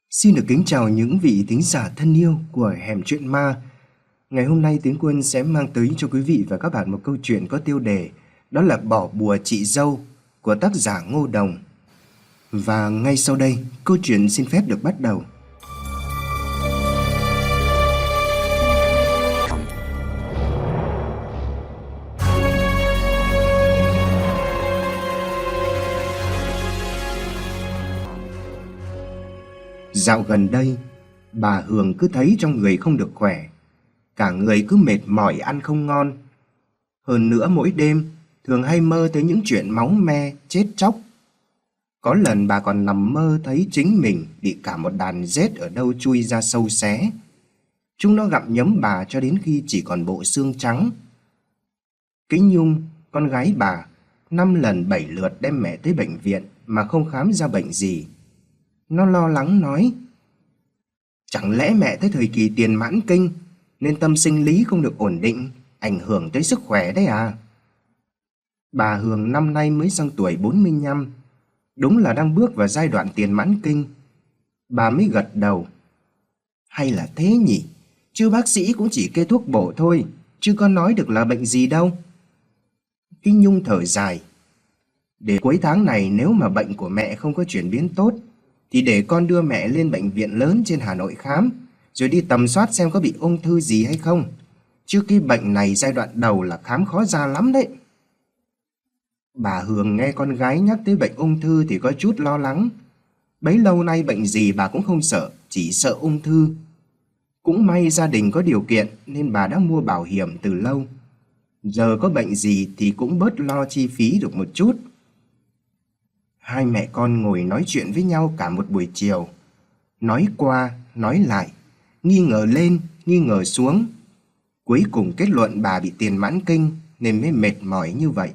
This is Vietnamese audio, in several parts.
Xin được kính chào những vị thính giả thân yêu của Hẻm Chuyện Ma. Ngày hôm nay Tiến Quân sẽ mang tới cho quý vị và các bạn một câu chuyện có tiêu đề đó là Bỏ bùa chị dâu của tác giả Ngô Đồng. Và ngay sau đây, câu chuyện xin phép được bắt đầu. Dạo gần đây, bà Hường cứ thấy trong người không được khỏe. Cả người cứ mệt mỏi, ăn không ngon. Hơn nữa mỗi đêm, thường hay mơ tới những chuyện máu me, chết chóc. Có lần bà còn nằm mơ thấy chính mình bị cả một đàn rết ở đâu chui ra sâu xé. Chúng nó gặm nhấm bà cho đến khi chỉ còn bộ xương trắng. Cái Nhung, con gái bà, 5 lần 7 lượt đem mẹ tới bệnh viện mà không khám ra bệnh gì. Nó lo lắng nói: chẳng lẽ mẹ tới thời kỳ tiền mãn kinh nên tâm sinh lý không được ổn định, ảnh hưởng tới sức khỏe đấy à? Bà Hường năm nay mới sang tuổi 45, đúng là đang bước vào giai đoạn tiền mãn kinh. Bà mới gật đầu: hay là thế nhỉ, chứ bác sĩ cũng chỉ kê thuốc bổ thôi, chứ có nói được là bệnh gì đâu. Cái Nhung thở dài: để cuối tháng này nếu mà bệnh của mẹ không có chuyển biến tốt thì để con đưa mẹ lên bệnh viện lớn trên Hà Nội khám, rồi đi tầm soát xem có bị ung thư gì hay không. Chứ cái bệnh này giai đoạn đầu là khám khó ra lắm đấy. Bà Hường nghe con gái nhắc tới bệnh ung thư thì có chút lo lắng. Bấy lâu nay bệnh gì bà cũng không sợ, chỉ sợ ung thư. Cũng may gia đình có điều kiện nên bà đã mua bảo hiểm từ lâu. Giờ có bệnh gì thì cũng bớt lo chi phí được một chút. Hai mẹ con ngồi nói chuyện với nhau cả một buổi chiều. Nói qua, nói lại, nghi ngờ lên, nghi ngờ xuống. Cuối cùng kết luận bà bị tiền mãn kinh nên mới mệt mỏi như vậy.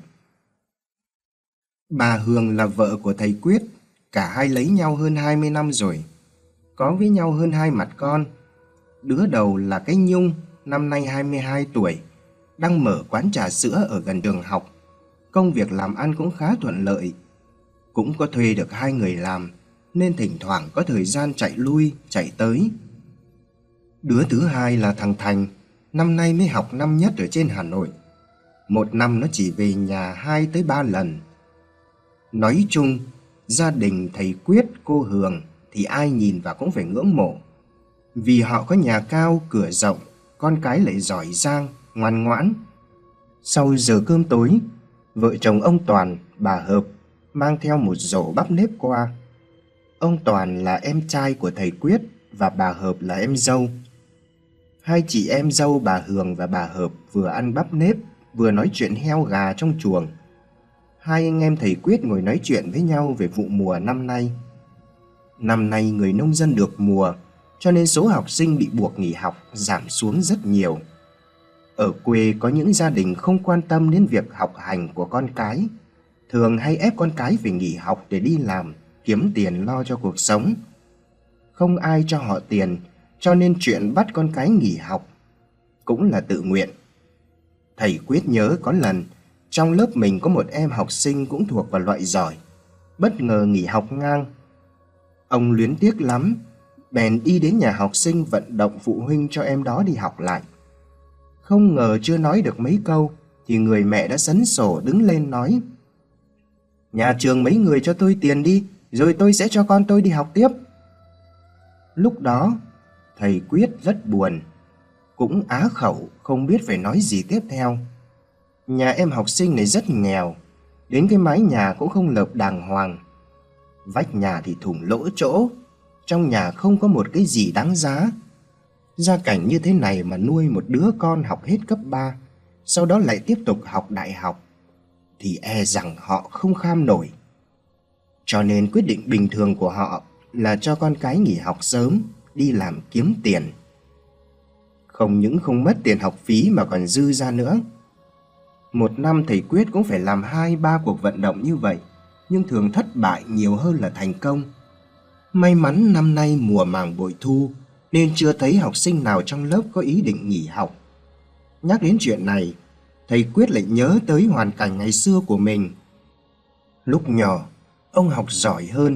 Bà Hường là vợ của thầy Quyết. Cả hai lấy nhau hơn 20 năm rồi. Có với nhau hơn 2 mặt con. Đứa đầu là cái Nhung, năm nay 22 tuổi, đang mở quán trà sữa ở gần trường học. Công việc làm ăn cũng khá thuận lợi. Cũng có thuê được 2 người làm nên thỉnh thoảng có thời gian chạy lui, chạy tới. Đứa thứ hai là thằng Thành, năm nay mới học năm nhất ở trên Hà Nội. Một năm nó chỉ về nhà 2 tới 3 lần. Nói chung, gia đình thầy Quyết, cô Hường thì ai nhìn vào cũng phải ngưỡng mộ. Vì họ có nhà cao, cửa rộng, con cái lại giỏi giang, ngoan ngoãn. Sau giờ cơm tối, vợ chồng ông Toàn, bà Hợp mang theo một rổ bắp nếp qua. Ông Toàn là em trai của thầy Quyết và bà Hợp là em dâu. Hai chị em dâu bà Hường và bà Hợp vừa ăn bắp nếp vừa nói chuyện heo gà trong chuồng. Hai anh em thầy Quyết ngồi nói chuyện với nhau về vụ mùa năm nay. Năm nay người nông dân được mùa, cho nên số học sinh bị buộc nghỉ học giảm xuống rất nhiều. Ở quê có những gia đình không quan tâm đến việc học hành của con cái, thường hay ép con cái phải nghỉ học để đi làm, kiếm tiền lo cho cuộc sống. Không ai cho họ tiền, cho nên chuyện bắt con cái nghỉ học cũng là tự nguyện. Thầy Quyết nhớ có lần trong lớp mình có một em học sinh cũng thuộc vào loại giỏi, bất ngờ nghỉ học ngang. Ông luyến tiếc lắm, bèn đi đến nhà học sinh vận động phụ huynh cho em đó đi học lại. Không ngờ chưa nói được mấy câu thì người mẹ đã sấn sổ đứng lên nói: nhà trường mấy người cho tôi tiền đi, rồi tôi sẽ cho con tôi đi học tiếp. Lúc đó thầy Quyết rất buồn, cũng á khẩu không biết phải nói gì tiếp theo. Nhà em học sinh này rất nghèo, đến cái mái nhà cũng không lợp đàng hoàng. Vách nhà thì thủng lỗ chỗ, trong nhà không có một cái gì đáng giá. Gia cảnh như thế này mà nuôi một đứa con học hết cấp 3, sau đó lại tiếp tục học đại học, thì e rằng họ không kham nổi. Cho nên quyết định bình thường của họ là cho con cái nghỉ học sớm, đi làm kiếm tiền. Không những không mất tiền học phí mà còn dư ra nữa. Một năm thầy Quyết cũng phải làm 2-3 cuộc vận động như vậy, nhưng thường thất bại nhiều hơn là thành công. May mắn năm nay mùa màng bội thu nên chưa thấy học sinh nào trong lớp có ý định nghỉ học. Nhắc đến chuyện này, thầy Quyết lại nhớ tới hoàn cảnh ngày xưa của mình. Lúc nhỏ, ông học giỏi hơn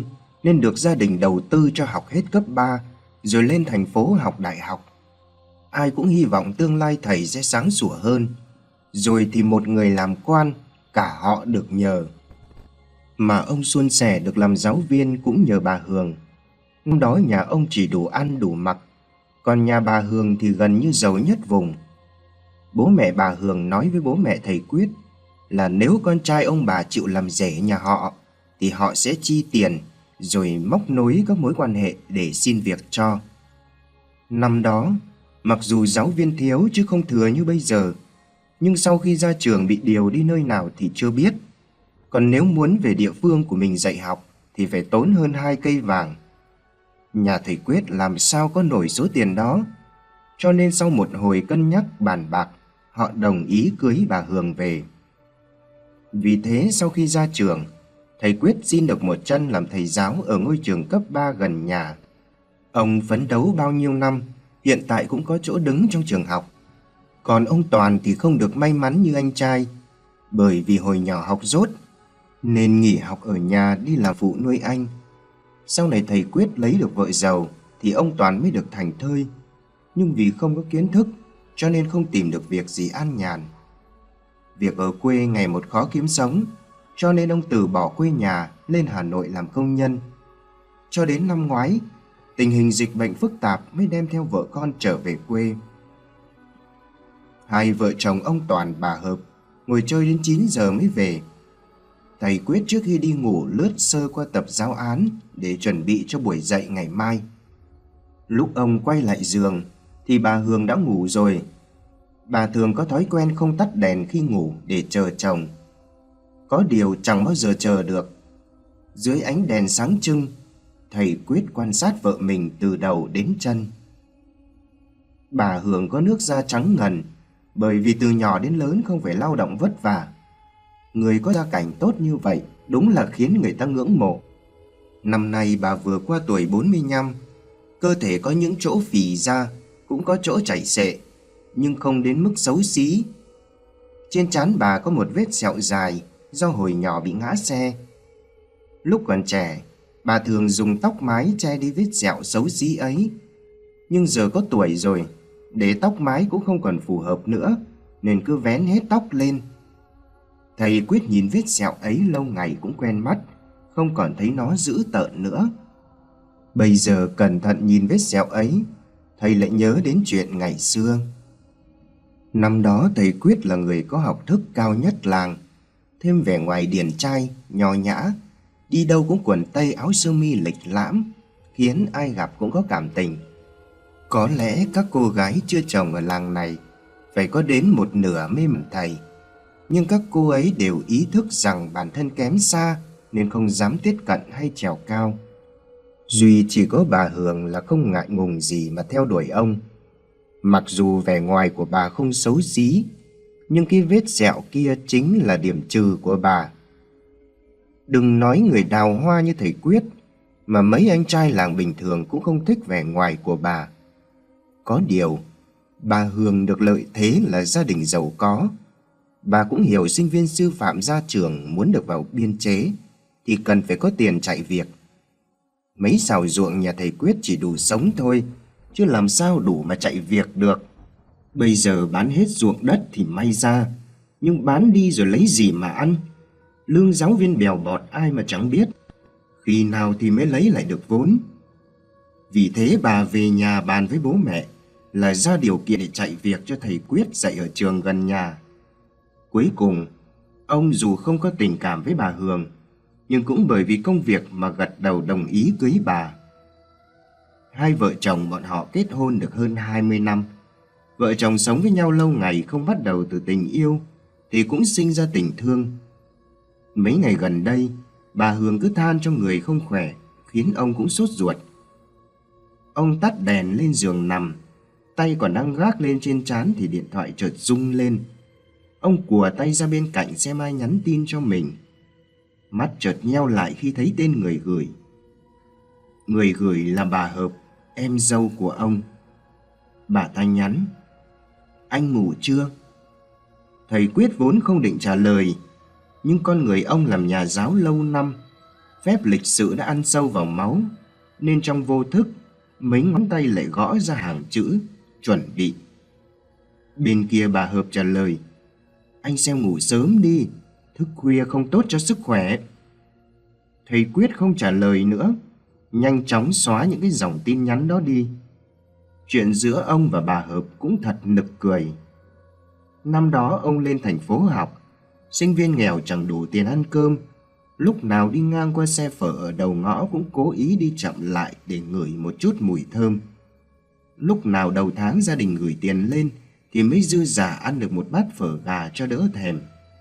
nên được gia đình đầu tư cho học hết cấp 3 rồi lên thành phố học đại học. Ai cũng hy vọng tương lai thầy sẽ sáng sủa hơn, rồi thì một người làm quan, cả họ được nhờ. Mà ông suôn sẻ được làm giáo viên cũng nhờ bà Hường. Năm đó nhà ông chỉ đủ ăn đủ mặc, còn nhà bà Hường thì gần như giàu nhất vùng. Bố mẹ bà Hường nói với bố mẹ thầy Quyết là nếu con trai ông bà chịu làm rể nhà họ thì họ sẽ chi tiền rồi móc nối các mối quan hệ để xin việc cho. Năm đó, mặc dù giáo viên thiếu chứ không thừa như bây giờ, nhưng sau khi ra trường bị điều đi nơi nào thì chưa biết. Còn nếu muốn về địa phương của mình dạy học thì phải tốn hơn 2 cây vàng. Nhà thầy Quyết làm sao có nổi số tiền đó, cho nên sau một hồi cân nhắc bàn bạc, họ đồng ý cưới bà Hường về. Vì thế sau khi ra trường, thầy Quyết xin được một chân làm thầy giáo ở ngôi trường cấp 3 gần nhà. Ông phấn đấu bao nhiêu năm, hiện tại cũng có chỗ đứng trong trường học. Còn ông Toàn thì không được may mắn như anh trai, bởi vì hồi nhỏ học dốt nên nghỉ học ở nhà đi làm phụ nuôi anh. Sau này thầy Quyết lấy được vợ giàu thì ông Toàn mới được thành thơi, nhưng vì không có kiến thức cho nên không tìm được việc gì an nhàn. Việc ở quê ngày một khó kiếm sống, cho nên ông từ bỏ quê nhà lên Hà Nội làm công nhân. Cho đến năm ngoái, tình hình dịch bệnh phức tạp mới đem theo vợ con trở về quê. Hai vợ chồng ông Toàn bà Hợp ngồi chơi đến 9 giờ mới về. Thầy Quyết trước khi đi ngủ lướt sơ qua tập giáo án để chuẩn bị cho buổi dạy ngày mai. Lúc ông quay lại giường thì bà Hường đã ngủ rồi. Bà thường có thói quen không tắt đèn khi ngủ để chờ chồng. Có điều chẳng bao giờ chờ được. Dưới ánh đèn sáng trưng, thầy Quyết quan sát vợ mình từ đầu đến chân. Bà Hường có nước da trắng ngần, bởi vì từ nhỏ đến lớn không phải lao động vất vả. Người có gia cảnh tốt như vậy đúng là khiến người ta ngưỡng mộ. Năm nay bà vừa qua tuổi 45, cơ thể có những chỗ phì ra, cũng có chỗ chảy xệ, nhưng không đến mức xấu xí. Trên trán bà có một vết sẹo dài do hồi nhỏ bị ngã xe. Lúc còn trẻ, bà thường dùng tóc mái che đi vết sẹo xấu xí ấy. Nhưng giờ có tuổi rồi, để tóc mái cũng không còn phù hợp nữa, nên cứ vén hết tóc lên. Thầy Quyết nhìn vết sẹo ấy lâu ngày cũng quen mắt, không còn thấy nó dữ tợn nữa. Bây giờ cẩn thận nhìn vết sẹo ấy, thầy lại nhớ đến chuyện ngày xưa. Năm đó thầy Quyết là người có học thức cao nhất làng, thêm vẻ ngoài điển trai, nho nhã, đi đâu cũng quần tây áo sơ mi lịch lãm, khiến ai gặp cũng có cảm tình. Có lẽ các cô gái chưa chồng ở làng này phải có đến một nửa mê mẩn thầy, nhưng các cô ấy đều ý thức rằng bản thân kém xa nên không dám tiếp cận hay trèo cao. Duy chỉ có bà Hường là không ngại ngùng gì mà theo đuổi ông. Mặc dù vẻ ngoài của bà không xấu xí, nhưng cái vết sẹo kia chính là điểm trừ của bà. Đừng nói người đào hoa như thầy Quyết, mà mấy anh trai làng bình thường cũng không thích vẻ ngoài của bà. Có điều, bà Hường được lợi thế là gia đình giàu có. Bà cũng hiểu sinh viên sư phạm ra trường muốn được vào biên chế thì cần phải có tiền chạy việc. Mấy xào ruộng nhà thầy Quyết chỉ đủ sống thôi, chứ làm sao đủ mà chạy việc được. Bây giờ bán hết ruộng đất thì may ra, nhưng bán đi rồi lấy gì mà ăn? Lương giáo viên bèo bọt ai mà chẳng biết, khi nào thì mới lấy lại được vốn. Vì thế bà về nhà bàn với bố mẹ là ra điều kiện để chạy việc cho thầy Quyết dạy ở trường gần nhà. Cuối cùng, ông dù không có tình cảm với bà Hường, nhưng cũng bởi vì công việc mà gật đầu đồng ý cưới bà. Hai vợ chồng bọn họ kết hôn được hơn 20 năm. Vợ chồng sống với nhau lâu ngày không bắt đầu từ tình yêu thì cũng sinh ra tình thương. Mấy ngày gần đây, bà Hường cứ than cho người không khỏe, khiến ông cũng sốt ruột. Ông tắt đèn lên giường nằm, tay còn đang gác lên trên trán thì điện thoại chợt rung lên. Ông cùa tay ra bên cạnh xem ai nhắn tin cho mình. Mắt chợt nheo lại khi thấy tên người gửi. Người gửi là bà Hợp, em dâu của ông. Bà ta nhắn: "Anh ngủ chưa?" Thầy Quyết vốn không định trả lời, nhưng con người ông làm nhà giáo lâu năm, Phép lịch sự đã ăn sâu vào máu, nên trong vô thức, mấy ngón tay lại gõ ra hàng chữ, chuẩn bị. Bên kia bà Hợp trả lời: "Anh xem ngủ sớm đi, thức khuya không tốt cho sức khỏe." Thầy Quyết không trả lời nữa, nhanh chóng xóa những cái dòng tin nhắn đó đi. Chuyện giữa ông và bà Hợp cũng thật nực cười. Năm đó ông lên thành phố học, sinh viên nghèo chẳng đủ tiền ăn cơm. Lúc nào đi ngang qua xe phở ở đầu ngõ cũng cố ý đi chậm lại để ngửi một chút mùi thơm. Lúc nào đầu tháng gia đình gửi tiền lên thì mới dư dả ăn được một bát phở gà cho đỡ thèm.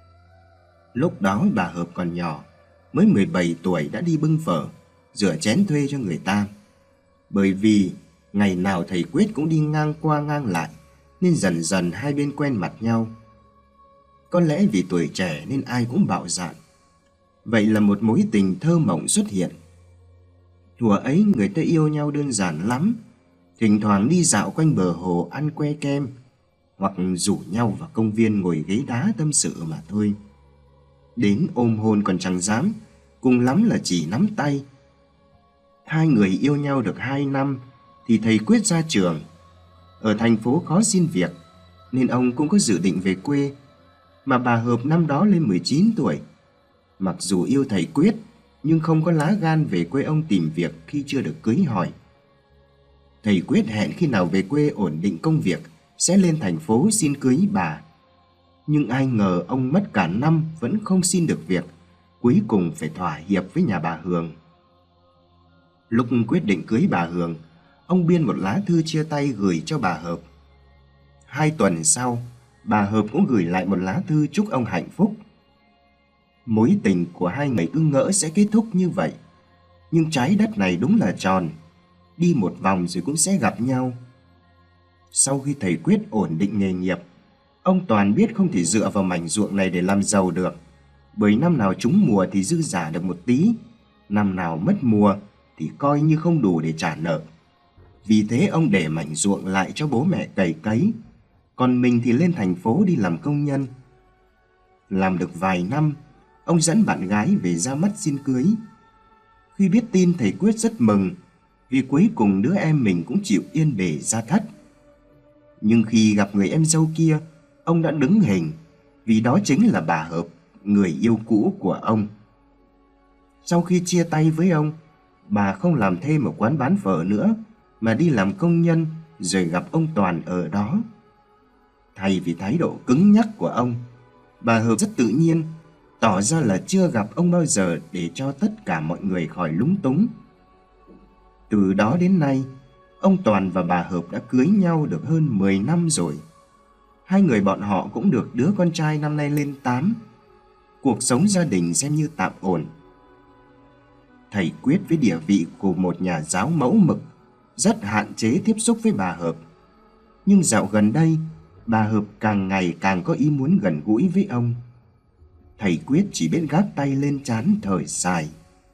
Lúc đó bà Hợp còn nhỏ, mới 17 tuổi đã đi bưng phở, rửa chén thuê cho người ta. Bởi vì ngày nào thầy Quyết cũng đi ngang qua ngang lại, nên dần dần hai bên quen mặt nhau. Có lẽ vì tuổi trẻ nên ai cũng bạo dạn. Vậy là một mối tình thơ mộng xuất hiện. Thuở ấy người ta yêu nhau đơn giản lắm, thỉnh thoảng đi dạo quanh bờ hồ ăn que kem, hoặc rủ nhau vào công viên ngồi ghế đá tâm sự mà thôi. Đến ôm hôn còn chẳng dám, cùng lắm là chỉ nắm tay. Hai người yêu nhau được 2 năm thì thầy Quyết ra trường. Ở thành phố khó xin việc, nên ông cũng có dự định về quê. Mà bà Hợp năm đó lên 19 tuổi. Mặc dù yêu thầy Quyết, nhưng không có lá gan về quê ông tìm việc khi chưa được cưới hỏi. Thầy Quyết hẹn khi nào về quê ổn định công việc sẽ lên thành phố xin cưới bà. Nhưng ai ngờ ông mất cả năm vẫn không xin được việc, cuối cùng phải thỏa hiệp với nhà bà Hường. Lúc quyết định cưới bà Hường, ông biên một lá thư chia tay gửi cho bà Hợp. 2 tuần sau, bà Hợp cũng gửi lại một lá thư chúc ông hạnh phúc. Mối tình của hai người cứ ngỡ sẽ kết thúc như vậy, nhưng trái đất này đúng là tròn, đi một vòng rồi cũng sẽ gặp nhau. Sau khi thầy Quyết ổn định nghề nghiệp, ông Toàn biết không thể dựa vào mảnh ruộng này để làm giàu được, bởi năm nào trúng mùa thì dư giả được một tí, năm nào mất mùa thì coi như không đủ để trả nợ. Vì thế ông để mảnh ruộng lại cho bố mẹ cày cấy, còn mình thì lên thành phố đi làm công nhân. Làm được vài năm, ông dẫn bạn gái về ra mắt xin cưới. Khi biết tin thầy Quyết rất mừng, vì cuối cùng đứa em mình cũng chịu yên bề ra thất. Nhưng khi gặp người em dâu kia, ông đã đứng hình, vì đó chính là bà Hợp, người yêu cũ của ông. Sau khi chia tay với ông, bà không làm thêm ở quán bán phở nữa, mà đi làm công nhân rồi gặp ông Toàn ở đó. Thay vì thái độ cứng nhắc của ông, bà Hợp rất tự nhiên, tỏ ra là chưa gặp ông bao giờ để cho tất cả mọi người khỏi lúng túng. Từ đó đến nay, ông Toàn và bà Hợp đã cưới nhau được hơn 10 năm rồi. Hai người bọn họ cũng được đứa con trai năm nay lên 8. Cuộc sống gia đình xem như tạm ổn. Thầy Quyết với địa vị của một nhà giáo mẫu mực rất hạn chế tiếp xúc với bà Hợp. Nhưng dạo gần đây, bà Hợp càng ngày càng có ý muốn gần gũi với ông. Thầy Quyết chỉ biết gác tay lên trán thở dài.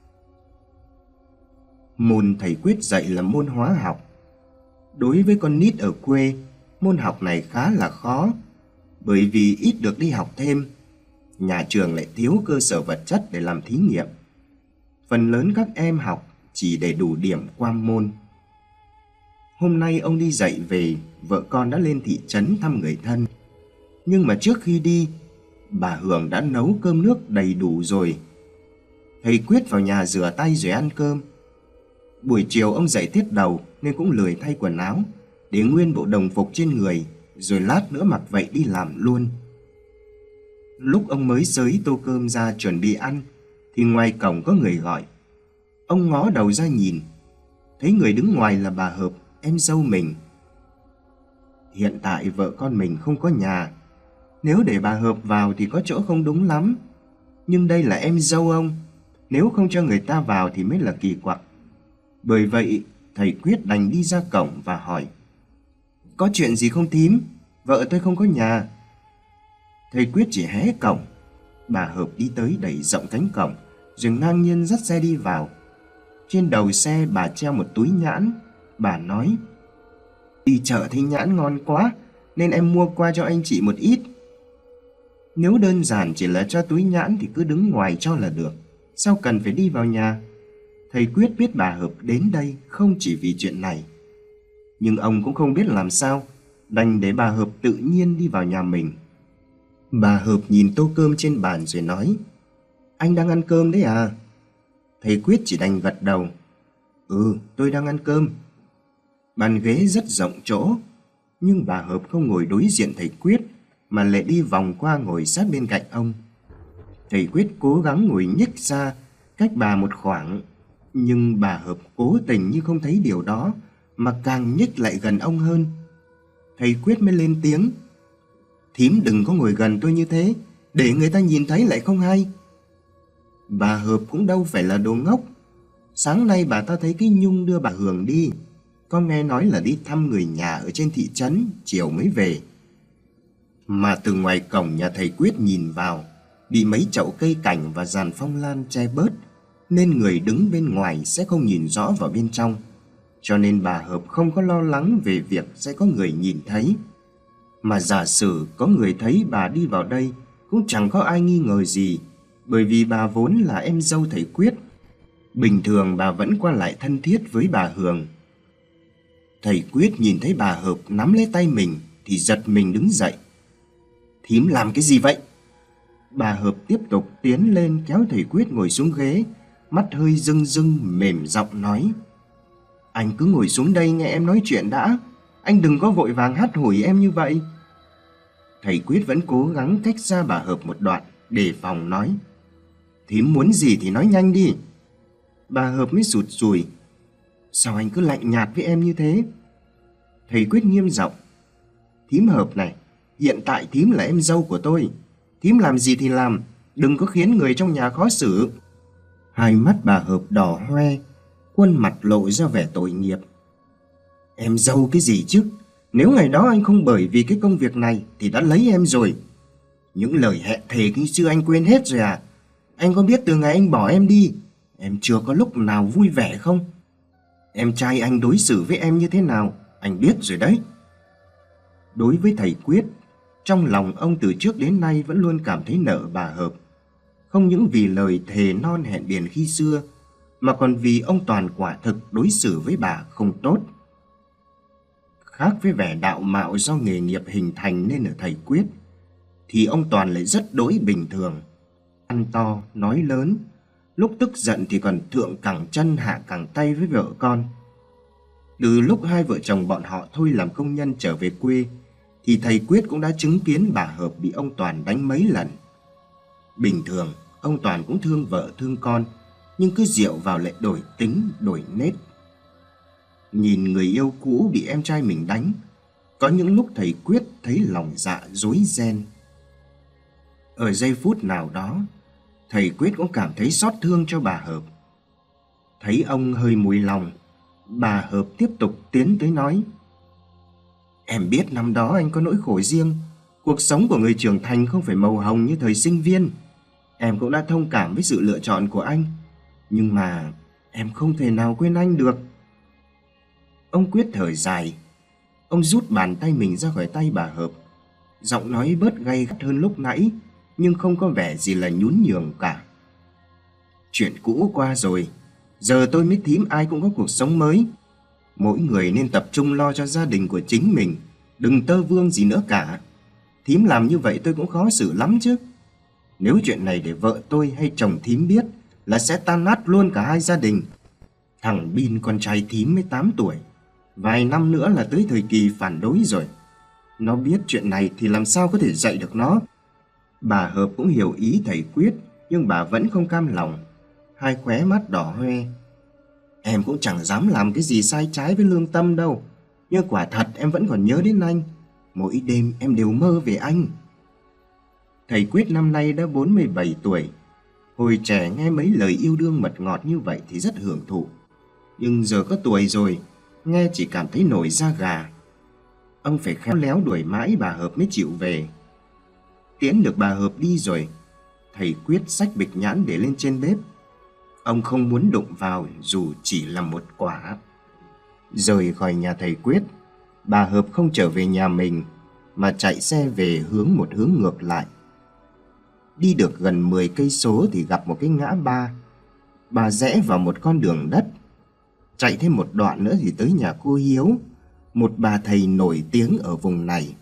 Môn thầy Quyết dạy là môn hóa học. Đối với con nít ở quê, môn học này khá là khó, bởi vì ít được đi học thêm. Nhà trường lại thiếu cơ sở vật chất để làm thí nghiệm. Phần lớn các em học chỉ để đủ điểm qua môn. Hôm nay ông đi dạy về, vợ con đã lên thị trấn thăm người thân. Nhưng mà trước khi đi, bà Hường đã nấu cơm nước đầy đủ rồi. Thầy Quyết vào nhà rửa tay rồi ăn cơm. Buổi chiều ông dậy tiết đầu nên cũng lười thay quần áo, để nguyên bộ đồng phục trên người, rồi lát nữa mặc vậy đi làm luôn. Lúc ông mới xới tô cơm ra chuẩn bị ăn, thì ngoài cổng có người gọi. Ông ngó đầu ra nhìn, thấy người đứng ngoài là bà Hợp, em dâu mình. Hiện tại vợ con mình không có nhà, nếu để bà Hợp vào thì có chỗ không đúng lắm. Nhưng đây là em dâu ông, nếu không cho người ta vào thì mới là kỳ quặc. Bởi vậy thầy Quyết đành đi ra cổng và hỏi: "Có chuyện gì không thím? Vợ tôi không có nhà." Thầy Quyết chỉ hé cổng. Bà Hợp đi tới đẩy rộng cánh cổng, rồi ngang nhiên dắt xe đi vào. Trên đầu xe bà treo một túi nhãn. Bà nói: "Đi chợ thấy nhãn ngon quá, nên em mua qua cho anh chị một ít. Nếu đơn giản chỉ là cho túi nhãn thì cứ đứng ngoài cho là được, sao cần phải đi vào nhà? Thầy Quyết biết bà Hợp đến đây không chỉ vì chuyện này, nhưng ông cũng không biết làm sao, đành để bà Hợp tự nhiên đi vào nhà mình. Bà Hợp nhìn tô cơm trên bàn rồi nói: Anh đang ăn cơm đấy à? Thầy Quyết chỉ đành gật đầu: Ừ, tôi đang ăn cơm. Bàn ghế rất rộng chỗ, nhưng bà Hợp không ngồi đối diện thầy Quyết, mà lại đi vòng qua ngồi sát bên cạnh ông. Thầy Quyết cố gắng ngồi nhích ra cách bà một khoảng, nhưng bà Hợp cố tình như không thấy điều đó, mà càng nhích lại gần ông hơn. Thầy Quyết mới lên tiếng: Thím đừng có ngồi gần tôi như thế, để người ta nhìn thấy lại không hay. Bà Hợp cũng đâu phải là đồ ngốc. Sáng nay bà ta thấy cái Nhung đưa bà Hường đi, con nghe nói là đi thăm người nhà ở trên thị trấn, chiều mới về. Mà từ ngoài cổng nhà thầy Quyết nhìn vào, bị mấy chậu cây cảnh và giàn phong lan che bớt, nên người đứng bên ngoài sẽ không nhìn rõ vào bên trong. Cho nên bà Hợp không có lo lắng về việc sẽ có người nhìn thấy. Mà giả sử có người thấy bà đi vào đây, cũng chẳng có ai nghi ngờ gì, bởi vì bà vốn là em dâu thầy Quyết. Bình thường bà vẫn qua lại thân thiết với bà Hường. Thầy Quyết nhìn thấy bà Hợp nắm lấy tay mình thì giật mình đứng dậy. Thím làm cái gì vậy? Bà Hợp tiếp tục tiến lên kéo thầy Quyết ngồi xuống ghế, mắt hơi rưng rưng mềm giọng nói: Anh cứ ngồi xuống đây nghe em nói chuyện đã, anh đừng có vội vàng hắt hủi em như vậy. Thầy Quyết vẫn cố gắng cách xa bà Hợp một đoạn, đề phòng nói: Thím muốn gì thì nói nhanh đi. Bà Hợp mới sụt sùi: Sao anh cứ lạnh nhạt với em như thế? Thầy Quyết nghiêm giọng: Thím Hợp này, hiện tại thím là em dâu của tôi, thím làm gì thì làm, đừng có khiến người trong nhà khó xử. Hai mắt bà Hợp đỏ hoe, khuôn mặt lộ ra vẻ tội nghiệp. Em dâu cái gì chứ? Nếu ngày đó anh không bởi vì cái công việc này thì đã lấy em rồi. Những lời hẹn thề khi xưa anh quên hết rồi à? Anh có biết từ ngày anh bỏ em đi, em chưa có lúc nào vui vẻ không? Em trai anh đối xử với em như thế nào, anh biết rồi đấy. Đối với thầy Quyết, trong lòng ông từ trước đến nay vẫn luôn cảm thấy nợ bà Hợp. Không những vì lời thề non hẹn biển khi xưa, mà còn vì ông Toàn quả thực đối xử với bà không tốt. Khác với vẻ đạo mạo do nghề nghiệp hình thành nên ở thầy Quyết, thì ông Toàn lại rất đỗi bình thường. Ăn to, nói lớn, lúc tức giận thì còn thượng cẳng chân hạ cẳng tay với vợ con. Từ lúc hai vợ chồng bọn họ thôi làm công nhân trở về quê, thì thầy Quyết cũng đã chứng kiến bà Hợp bị ông Toàn đánh mấy lần. Bình thường, ông Toàn cũng thương vợ thương con, nhưng cứ rượu vào lại đổi tính, đổi nết. Nhìn người yêu cũ bị em trai mình đánh, có những lúc thầy Quyết thấy lòng dạ rối ren. Ở giây phút nào đó, thầy Quyết cũng cảm thấy xót thương cho bà Hợp. Thấy ông hơi mùi lòng, bà Hợp tiếp tục tiến tới nói: Em biết năm đó anh có nỗi khổ riêng, cuộc sống của người trưởng thành không phải màu hồng như thời sinh viên. Em cũng đã thông cảm với sự lựa chọn của anh, nhưng mà em không thể nào quên anh được. Ông Quyết thở dài, ông rút bàn tay mình ra khỏi tay bà Hợp. Giọng nói bớt gay gắt hơn lúc nãy, nhưng không có vẻ gì là nhún nhường cả. Chuyện cũ qua rồi, giờ tôi mới thím ai cũng có cuộc sống mới. Mỗi người nên tập trung lo cho gia đình của chính mình, đừng tơ vương gì nữa cả. Thím làm như vậy tôi cũng khó xử lắm chứ. Nếu chuyện này để vợ tôi hay chồng thím biết là sẽ tan nát luôn cả hai gia đình. Thằng Bin con trai thím mới 8 tuổi, vài năm nữa là tới thời kỳ phản đối rồi. Nó biết chuyện này thì làm sao có thể dạy được nó. Bà Hợp cũng hiểu ý thầy Quyết, nhưng bà vẫn không cam lòng, hai khóe mắt đỏ hoe. Em cũng chẳng dám làm cái gì sai trái với lương tâm đâu, nhưng quả thật em vẫn còn nhớ đến anh. Mỗi đêm em đều mơ về anh. Thầy Quyết năm nay đã 47 tuổi. Hồi trẻ nghe mấy lời yêu đương mật ngọt như vậy thì rất hưởng thụ, nhưng giờ có tuổi rồi, nghe chỉ cảm thấy nổi da gà. Ông phải khéo léo đuổi mãi bà Hợp mới chịu về. Tiễn được bà Hợp đi rồi, thầy Quyết xách bịch nhãn để lên trên bếp. Ông không muốn đụng vào dù chỉ là một quả. Rời khỏi nhà thầy Quyết, bà Hợp không trở về nhà mình, mà chạy xe về một hướng ngược lại. Đi được gần 10 cây số thì gặp một cái ngã ba. Bà rẽ vào một con đường đất, chạy thêm một đoạn nữa thì tới nhà cô Hiếu, một bà thầy nổi tiếng ở vùng này.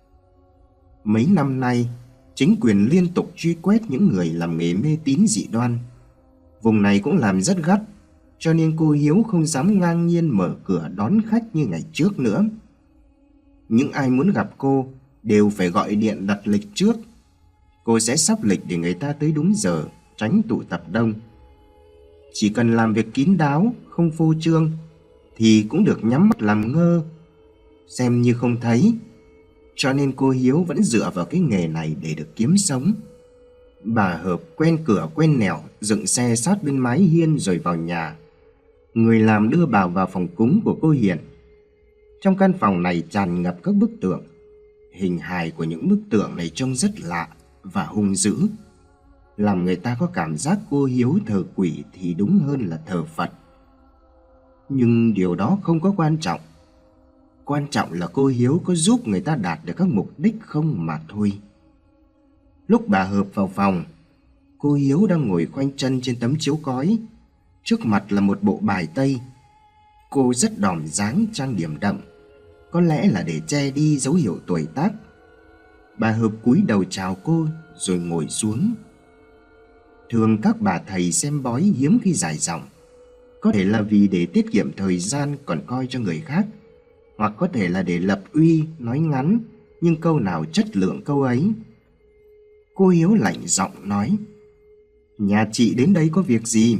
Mấy năm nay, chính quyền liên tục truy quét những người làm nghề mê tín dị đoan. Vùng này cũng làm rất gắt, cho nên cô Hiếu không dám ngang nhiên mở cửa đón khách như ngày trước nữa. Những ai muốn gặp cô đều phải gọi điện đặt lịch trước. Cô sẽ sắp lịch để người ta tới đúng giờ, tránh tụ tập đông. Chỉ cần làm việc kín đáo, không phô trương thì cũng được nhắm mắt làm ngơ, xem như không thấy. Cho nên cô Hiếu vẫn dựa vào cái nghề này để được kiếm sống. Bà Hợp quen cửa quen nẻo, dựng xe sát bên mái hiên rồi vào nhà. Người làm đưa bà vào phòng cúng của cô Hiền. Trong căn phòng này tràn ngập các bức tượng. Hình hài của những bức tượng này trông rất lạ và hung dữ, làm người ta có cảm giác cô Hiếu thờ quỷ thì đúng hơn là thờ Phật. Nhưng điều đó không có quan trọng. Quan trọng là cô Hiếu có giúp người ta đạt được các mục đích không mà thôi. Lúc bà Hợp vào phòng, cô Hiếu đang ngồi khoanh chân trên tấm chiếu cói. Trước mặt là một bộ bài tây. Cô rất đỏm dáng, trang điểm đậm, có lẽ là để che đi dấu hiệu tuổi tác. Bà Hợp cúi đầu chào cô rồi ngồi xuống. Thường các bà thầy xem bói hiếm khi dài dòng, có thể là vì để tiết kiệm thời gian còn coi cho người khác, hoặc có thể là để lập uy, nói ngắn nhưng câu nào chất lượng câu ấy. Cô Hiếu lạnh giọng nói: "Nhà chị đến đây có việc gì?"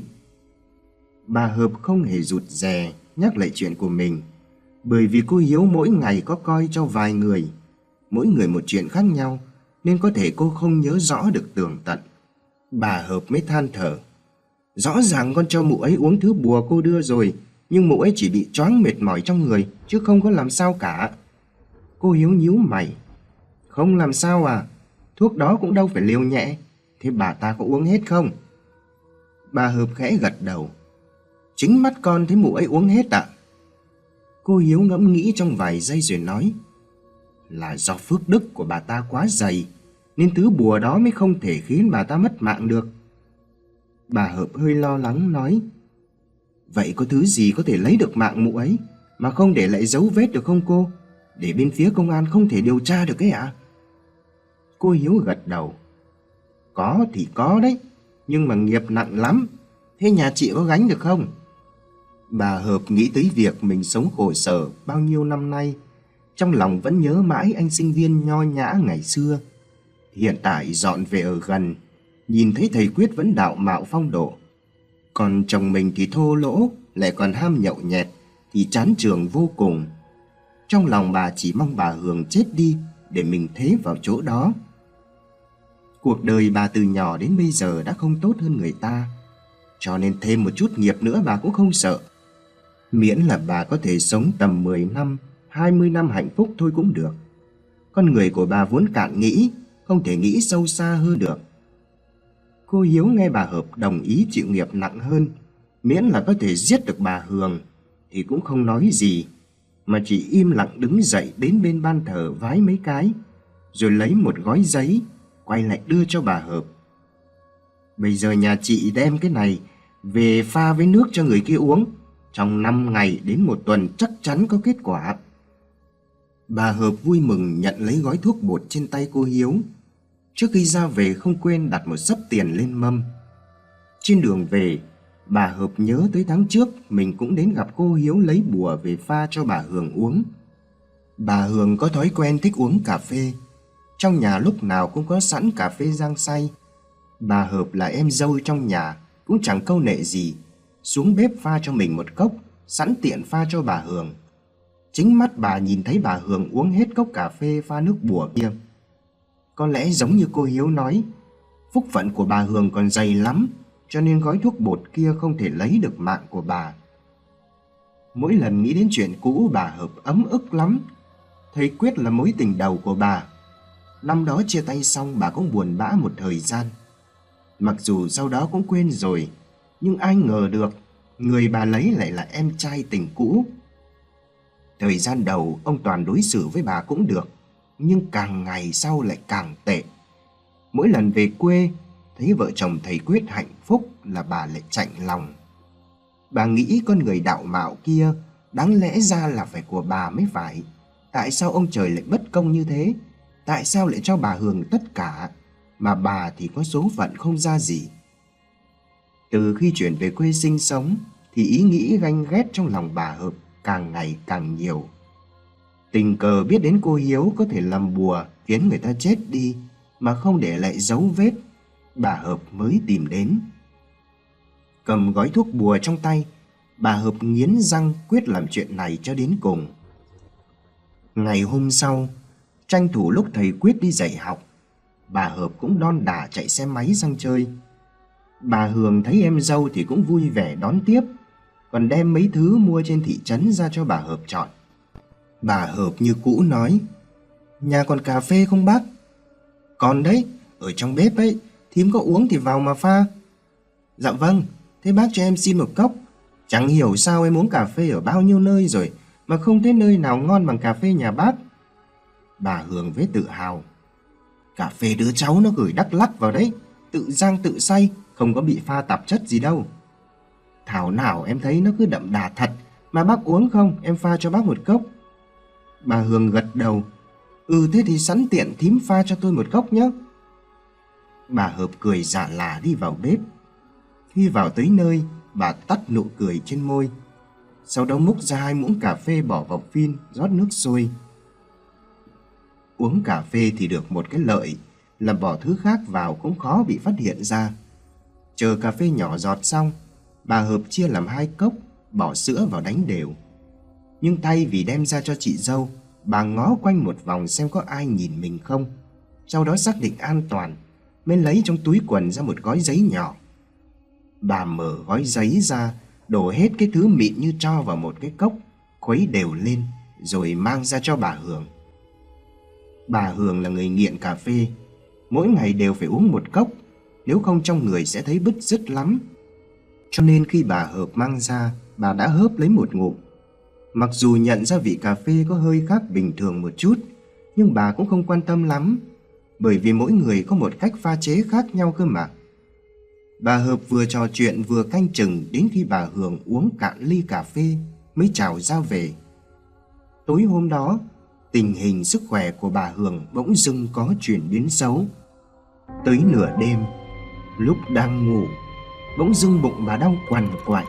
Bà Hợp không hề rụt rè nhắc lại chuyện của mình, bởi vì cô Hiếu mỗi ngày có coi cho vài người, mỗi người một chuyện khác nhau, nên có thể cô không nhớ rõ được tường tận. Bà Hợp mới than thở: "Rõ ràng con cho mụ ấy uống thứ bùa cô đưa rồi, nhưng mụ ấy chỉ bị choáng mệt mỏi trong người, chứ không có làm sao cả." Cô Hiếu nhíu mày: "Không làm sao à? Thuốc đó cũng đâu phải liều nhẹ. Thế bà ta có uống hết không?" Bà Hợp khẽ gật đầu: "Chính mắt con thấy mụ ấy uống hết ạ." Cô Hiếu ngẫm nghĩ trong vài giây rồi nói: "Là do phước đức của bà ta quá dày, nên thứ bùa đó mới không thể khiến bà ta mất mạng được." Bà Hợp hơi lo lắng nói: "Vậy có thứ gì có thể lấy được mạng mụ ấy mà không để lại dấu vết được không cô? Để bên phía công an không thể điều tra được ấy ạ?" Cô Hiếu gật đầu: "Có thì có đấy, nhưng mà nghiệp nặng lắm. Thế nhà chị có gánh được không?" Bà Hợp nghĩ tới việc mình sống khổ sở bao nhiêu năm nay, trong lòng vẫn nhớ mãi anh sinh viên nho nhã ngày xưa. Hiện tại dọn về ở gần, nhìn thấy thầy Quyết vẫn đạo mạo phong độ, còn chồng mình thì thô lỗ, lại còn ham nhậu nhẹt, thì chán chường vô cùng. Trong lòng bà chỉ mong bà Hường chết đi để mình thế vào chỗ đó. Cuộc đời bà từ nhỏ đến bây giờ đã không tốt hơn người ta, cho nên thêm một chút nghiệp nữa bà cũng không sợ. Miễn là bà có thể sống tầm 10 năm, 20 năm hạnh phúc thôi cũng được. Con người của bà vốn cạn nghĩ, không thể nghĩ sâu xa hơn được. Cô Hiếu nghe bà Hợp đồng ý chịu nghiệp nặng hơn, miễn là có thể giết được bà Hường, thì cũng không nói gì, mà chỉ im lặng đứng dậy đến bên ban thờ vái mấy cái, rồi lấy một gói giấy, quay lại đưa cho bà Hợp. "Bây giờ nhà chị đem cái này về pha với nước cho người kia uống. Trong 5 ngày đến 1 tuần chắc chắn có kết quả." Bà Hợp vui mừng nhận lấy gói thuốc bột trên tay cô Hiếu. Trước khi ra về không quên đặt một xấp tiền lên mâm. Trên đường về, bà Hợp nhớ tới tháng trước mình cũng đến gặp cô Hiếu lấy bùa về pha cho bà Hường uống. Bà Hường có thói quen thích uống cà phê. Trong nhà lúc nào cũng có sẵn cà phê rang xay. Bà Hợp là em dâu trong nhà, cũng chẳng câu nệ gì, xuống bếp pha cho mình một cốc, sẵn tiện pha cho bà Hường. Chính mắt bà nhìn thấy bà Hường uống hết cốc cà phê pha nước bùa kia. Có lẽ giống như cô Hiếu nói, phúc phận của bà Hường còn dày lắm, cho nên gói thuốc bột kia không thể lấy được mạng của bà. Mỗi lần nghĩ đến chuyện cũ bà Hợp ấm ức lắm. Thầy Quyết là mối tình đầu của bà. Năm đó chia tay xong bà cũng buồn bã một thời gian. Mặc dù sau đó cũng quên rồi, nhưng ai ngờ được người bà lấy lại là em trai tình cũ. Thời gian đầu ông Toàn đối xử với bà cũng được, nhưng càng ngày sau lại càng tệ. Mỗi lần về quê, thấy vợ chồng thầy Quyết hạnh phúc là bà lại chạnh lòng. Bà nghĩ con người đạo mạo kia đáng lẽ ra là phải của bà mới phải. Tại sao ông trời lại bất công như thế? Tại sao lại cho bà hưởng tất cả, mà bà thì có số phận không ra gì? Từ khi chuyển về quê sinh sống thì ý nghĩ ganh ghét trong lòng bà Hợp càng ngày càng nhiều. Tình cờ biết đến cô Hiếu có thể làm bùa khiến người ta chết đi mà không để lại dấu vết, bà Hợp mới tìm đến. Cầm gói thuốc bùa trong tay, bà Hợp nghiến răng quyết làm chuyện này cho đến cùng. Ngày hôm sau, tranh thủ lúc thầy Quyết đi dạy học, bà Hợp cũng đon đả chạy xe máy sang chơi. Bà Hường thấy em dâu thì cũng vui vẻ đón tiếp, còn đem mấy thứ mua trên thị trấn ra cho bà Hợp chọn. Bà Hợp như cũ nói: "Nhà còn cà phê không bác?" "Còn đấy, ở trong bếp ấy, thím có uống thì vào mà pha." "Dạ vâng, thế bác cho em xin một cốc. Chẳng hiểu sao em uống cà phê ở bao nhiêu nơi rồi mà không thấy nơi nào ngon bằng cà phê nhà bác." Bà Hường với tự hào: "Cà phê đứa cháu nó gửi Đắk Lắk vào đấy, tự rang tự xay, không có bị pha tạp chất gì đâu." "Thảo nào em thấy nó cứ đậm đà thật, mà bác uống không, em pha cho bác một cốc." Bà Hường gật đầu: "Ừ, thế thì sẵn tiện thím pha cho tôi một cốc nhé." Bà Hợp cười dạ là đi vào bếp. Khi vào tới nơi, bà tắt nụ cười trên môi, sau đó múc ra 2 muỗng cà phê bỏ vào phin, rót nước sôi. Uống cà phê thì được một cái lợi là bỏ thứ khác vào cũng khó bị phát hiện ra. Chờ cà phê nhỏ giọt xong, bà Hợp chia làm 2 cốc, bỏ sữa vào đánh đều. Nhưng thay vì đem ra cho chị dâu, bà ngó quanh một vòng xem có ai nhìn mình không. Sau đó xác định an toàn, mới lấy trong túi quần ra một gói giấy nhỏ. Bà mở gói giấy ra, đổ hết cái thứ mịn như tro vào một cái cốc, khuấy đều lên, rồi mang ra cho bà Hường. Bà Hường là người nghiện cà phê, mỗi ngày đều phải uống một cốc, nếu không trong người sẽ thấy bứt rứt lắm. Cho nên khi bà Hợp mang ra, bà đã hớp lấy một ngụm. Mặc dù nhận ra vị cà phê có hơi khác bình thường một chút, nhưng bà cũng không quan tâm lắm, bởi vì mỗi người có một cách pha chế khác nhau cơ mà. Bà Hợp vừa trò chuyện vừa canh chừng đến khi bà Hường uống cạn ly cà phê mới chào ra về. Tối hôm đó, tình hình sức khỏe của bà Hường bỗng dưng có chuyển biến xấu. Tới nửa đêm, lúc đang ngủ, bỗng dưng bụng bà đau quằn quại.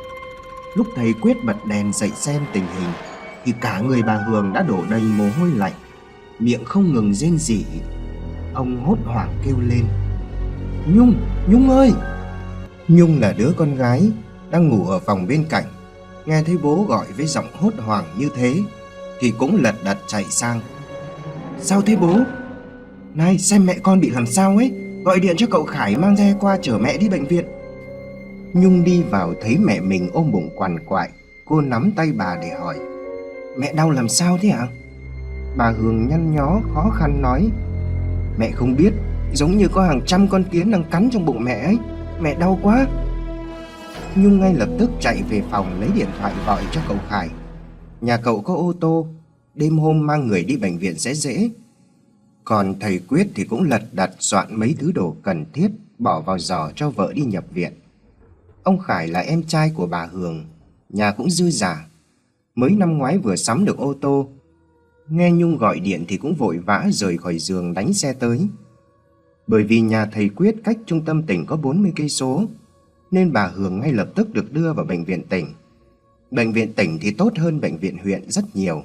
Lúc thầy Quyết bật đèn dậy xem tình hình thì cả người bà Hường đã đổ đầy mồ hôi lạnh, miệng không ngừng rên rỉ. Ông hốt hoảng kêu lên: "Nhung, Nhung ơi!" Nhung là đứa con gái đang ngủ ở phòng bên cạnh, nghe thấy bố gọi với giọng hốt hoảng như thế thì cũng lật đật chạy sang. "Sao thế bố?" "Này, xem mẹ con bị làm sao ấy, gọi điện cho cậu Khải mang xe qua chở mẹ đi bệnh viện." Nhung đi vào thấy mẹ mình ôm bụng quằn quại, cô nắm tay bà để hỏi: "Mẹ đau làm sao thế ạ?" Bà Hường nhăn nhó khó khăn nói: "Mẹ không biết, giống như có hàng trăm con kiến đang cắn trong bụng mẹ ấy, mẹ đau quá." Nhung ngay lập tức chạy về phòng lấy điện thoại gọi cho cậu Khải. Nhà cậu có ô tô, đêm hôm mang người đi bệnh viện sẽ dễ. Còn thầy Quyết thì cũng lật đật soạn mấy thứ đồ cần thiết bỏ vào giỏ cho vợ đi nhập viện. Ông Khải là em trai của bà Hường, nhà cũng dư giả, mới năm ngoái vừa sắm được ô tô. Nghe Nhung gọi điện thì cũng vội vã rời khỏi giường đánh xe tới. Bởi vì nhà thầy Quyết cách trung tâm tỉnh có 40 cây số, nên bà Hường ngay lập tức được đưa vào bệnh viện tỉnh. Bệnh viện tỉnh thì tốt hơn bệnh viện huyện rất nhiều.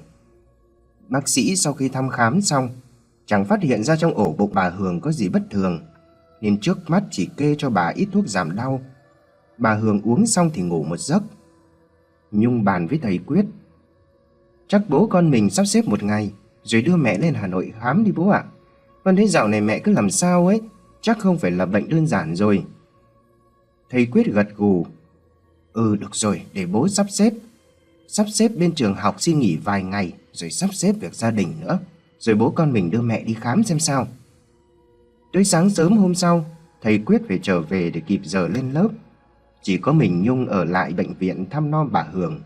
Bác sĩ sau khi thăm khám xong chẳng phát hiện ra trong ổ bụng bà Hường có gì bất thường, nên trước mắt chỉ kê cho bà ít thuốc giảm đau. Bà Hường uống xong thì ngủ một giấc. Nhung bàn với thầy Quyết: "Chắc bố con mình sắp xếp một ngày rồi đưa mẹ lên Hà Nội khám đi bố ạ. Con thấy dạo này mẹ cứ làm sao ấy, chắc không phải là bệnh đơn giản rồi." Thầy Quyết gật gù: "Ừ, được rồi, để bố sắp xếp. Sắp xếp bên trường học xin nghỉ vài ngày, rồi sắp xếp việc gia đình nữa, rồi bố con mình đưa mẹ đi khám xem sao." Tới sáng sớm hôm sau, thầy Quyết phải trở về để kịp giờ lên lớp. Chỉ có mình Nhung ở lại bệnh viện thăm nom bà Hường.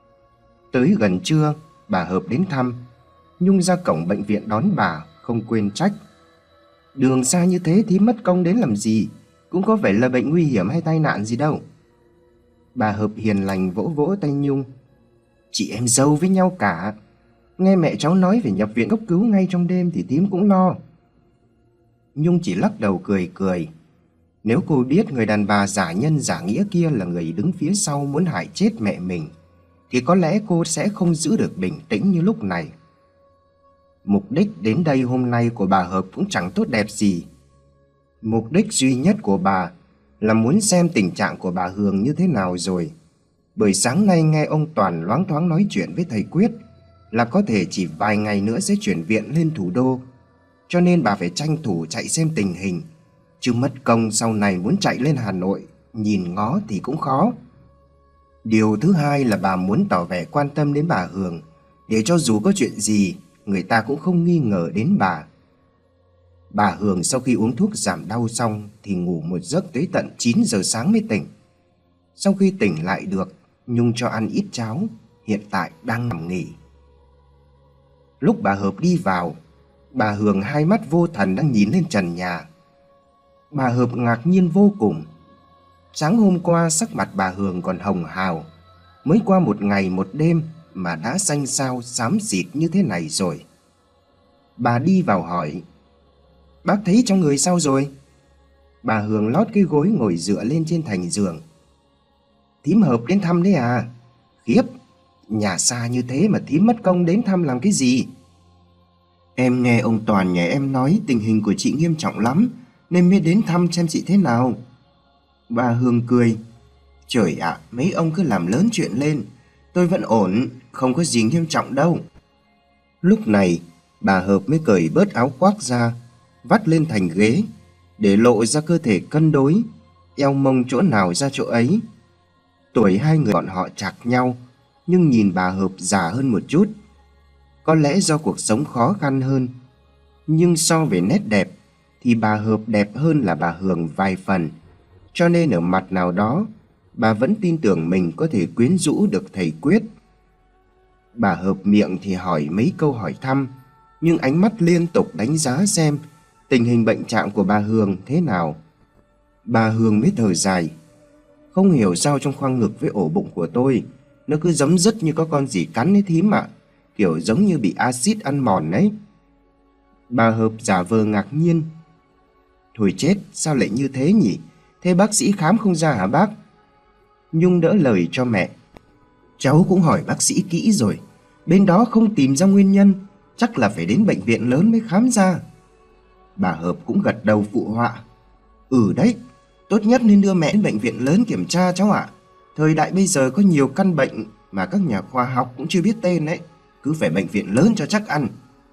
Tới gần trưa, bà Hợp đến thăm. Nhung ra cổng bệnh viện đón bà, không quên trách: "Đường xa như thế thì mất công đến làm gì? cũng có phải là bệnh nguy hiểm hay tai nạn gì đâu. Bà Hợp hiền lành vỗ vỗ tay Nhung. Chị em dâu với nhau cả. Nghe mẹ cháu nói phải nhập viện cấp cứu ngay trong đêm thì thím cũng lo. Nhung chỉ lắc đầu cười cười. Nếu cô biết người đàn bà giả nhân giả nghĩa kia là người đứng phía sau muốn hại chết mẹ mình, thì có lẽ cô sẽ không giữ được bình tĩnh như lúc này. Mục đích đến đây hôm nay của bà Hợp cũng chẳng tốt đẹp gì. Mục đích duy nhất của bà là muốn xem tình trạng của bà Hường như thế nào rồi. Bởi sáng nay nghe ông Toàn loáng thoáng nói chuyện với thầy Quyết là có thể chỉ vài ngày nữa sẽ chuyển viện lên thủ đô. Cho nên bà phải tranh thủ chạy xem tình hình, chứ mất công sau này muốn chạy lên Hà Nội nhìn ngó thì cũng khó. Điều thứ hai là bà muốn tỏ vẻ quan tâm đến bà Hường, để cho dù có chuyện gì người ta cũng không nghi ngờ đến bà. Bà Hường sau khi uống thuốc giảm đau xong thì ngủ một giấc tới tận 9 giờ sáng mới tỉnh. Sau khi tỉnh lại được, Nhung cho ăn ít cháo, hiện tại đang nằm nghỉ. Lúc bà Hợp đi vào, bà Hường hai mắt vô thần đang nhìn lên trần nhà. Bà Hợp ngạc nhiên vô cùng. Sáng hôm qua sắc mặt bà Hường còn hồng hào, mới qua một ngày một đêm mà đã xanh xao xám xịt như thế này rồi. Bà đi vào hỏi: Bác thấy trong người sao rồi? Bà Hường lót cái gối ngồi dựa lên trên thành giường. Thím Hợp đến thăm đấy à? Khiếp, nhà xa như thế mà thím mất công đến thăm làm cái gì? Em nghe ông Toàn nhà em nói tình hình của chị nghiêm trọng lắm, nên mới đến thăm xem chị thế nào. Bà Hương cười. Trời ạ, mấy ông cứ làm lớn chuyện lên. Tôi vẫn ổn, không có gì nghiêm trọng đâu. Lúc này, bà Hợp mới cởi bớt áo khoác ra, vắt lên thành ghế, để lộ ra cơ thể cân đối, eo mông chỗ nào ra chỗ ấy. Tuổi hai người bọn họ chạc nhau, nhưng nhìn bà Hợp già hơn một chút. Có lẽ do cuộc sống khó khăn hơn, nhưng so về nét đẹp thì bà Hợp đẹp hơn là bà Hường vài phần. Cho nên ở mặt nào đó, bà vẫn tin tưởng mình có thể quyến rũ được thầy Quyết. Bà Hợp miệng thì hỏi mấy câu hỏi thăm, nhưng ánh mắt liên tục đánh giá xem tình hình bệnh trạng của bà Hường thế nào. Bà Hường mới thở dài. Không hiểu sao trong khoang ngực với ổ bụng của tôi, nó cứ giấm dứt như có con gì cắn ấy thím ạ. Kiểu giống như bị axit ăn mòn đấy. Bà Hợp giả vờ ngạc nhiên. Thôi chết, sao lại như thế nhỉ? Thế bác sĩ khám không ra hả bác? Nhung đỡ lời cho mẹ. Cháu cũng hỏi bác sĩ kỹ rồi, bên đó không tìm ra nguyên nhân, chắc là phải đến bệnh viện lớn mới khám ra. Bà Hợp cũng gật đầu phụ họa. Ừ đấy, tốt nhất nên đưa mẹ đến bệnh viện lớn kiểm tra cháu ạ. Thời đại bây giờ có nhiều căn bệnh mà các nhà khoa học cũng chưa biết tên đấy. Cứ phải bệnh viện lớn cho chắc ăn.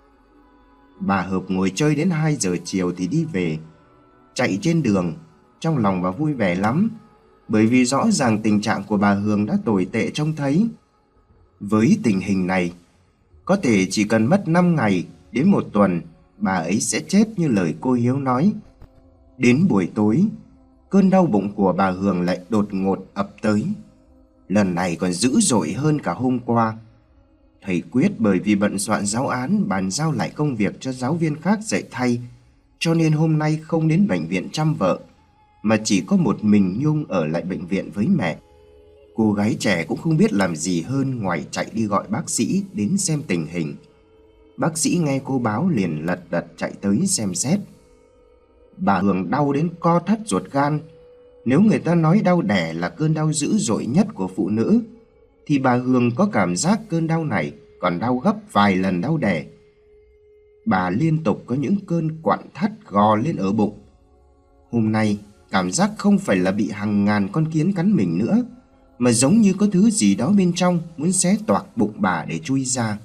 Bà Hợp ngồi chơi đến 2 giờ chiều thì đi về. Chạy trên đường, trong lòng bà vui vẻ lắm, bởi vì rõ ràng tình trạng của bà Hường đã tồi tệ trông thấy. Với tình hình này, có thể chỉ cần mất 5 ngày đến 1 tuần, bà ấy sẽ chết như lời cô Hiếu nói. Đến buổi tối, cơn đau bụng của bà Hường lại đột ngột ập tới. Lần này còn dữ dội hơn cả hôm qua. Thầy Quyết bởi vì bận soạn giáo án bàn giao lại công việc cho giáo viên khác dạy thay, cho nên hôm nay không đến bệnh viện chăm vợ, mà chỉ có một mình Nhung ở lại bệnh viện với mẹ. Cô gái trẻ cũng không biết làm gì hơn ngoài chạy đi gọi bác sĩ đến xem tình hình. Bác sĩ nghe cô báo liền lật đật chạy tới xem xét. Bà Hường đau đến co thắt ruột gan. Nếu người ta nói đau đẻ là cơn đau dữ dội nhất của phụ nữ, thì bà Hường có cảm giác cơn đau này còn đau gấp vài lần đau đẻ. Bà liên tục có những cơn quặn thắt gò lên ở bụng. Hôm nay cảm giác không phải là bị hàng ngàn con kiến cắn mình nữa, mà giống như có thứ gì đó bên trong muốn xé toạc bụng bà để chui ra.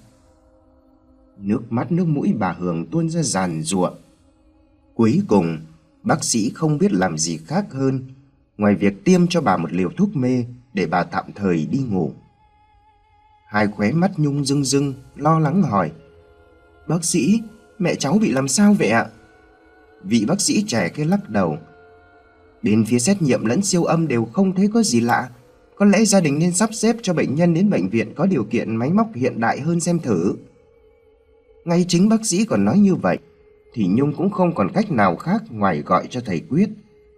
Nước mắt nước mũi bà Hường tuôn ra giàn giụa. Cuối cùng bác sĩ không biết làm gì khác hơn ngoài việc tiêm cho bà một liều thuốc mê để bà tạm thời đi ngủ. Hai khóe mắt Nhung rưng rưng, lo lắng hỏi. Bác sĩ, mẹ cháu bị làm sao vậy ạ? Vị bác sĩ trẻ kia lắc đầu. Đến phía xét nghiệm lẫn siêu âm đều không thấy có gì lạ. Có lẽ gia đình nên sắp xếp cho bệnh nhân đến bệnh viện có điều kiện máy móc hiện đại hơn xem thử. Ngay chính bác sĩ còn nói như vậy, thì Nhung cũng không còn cách nào khác ngoài gọi cho thầy Quyết.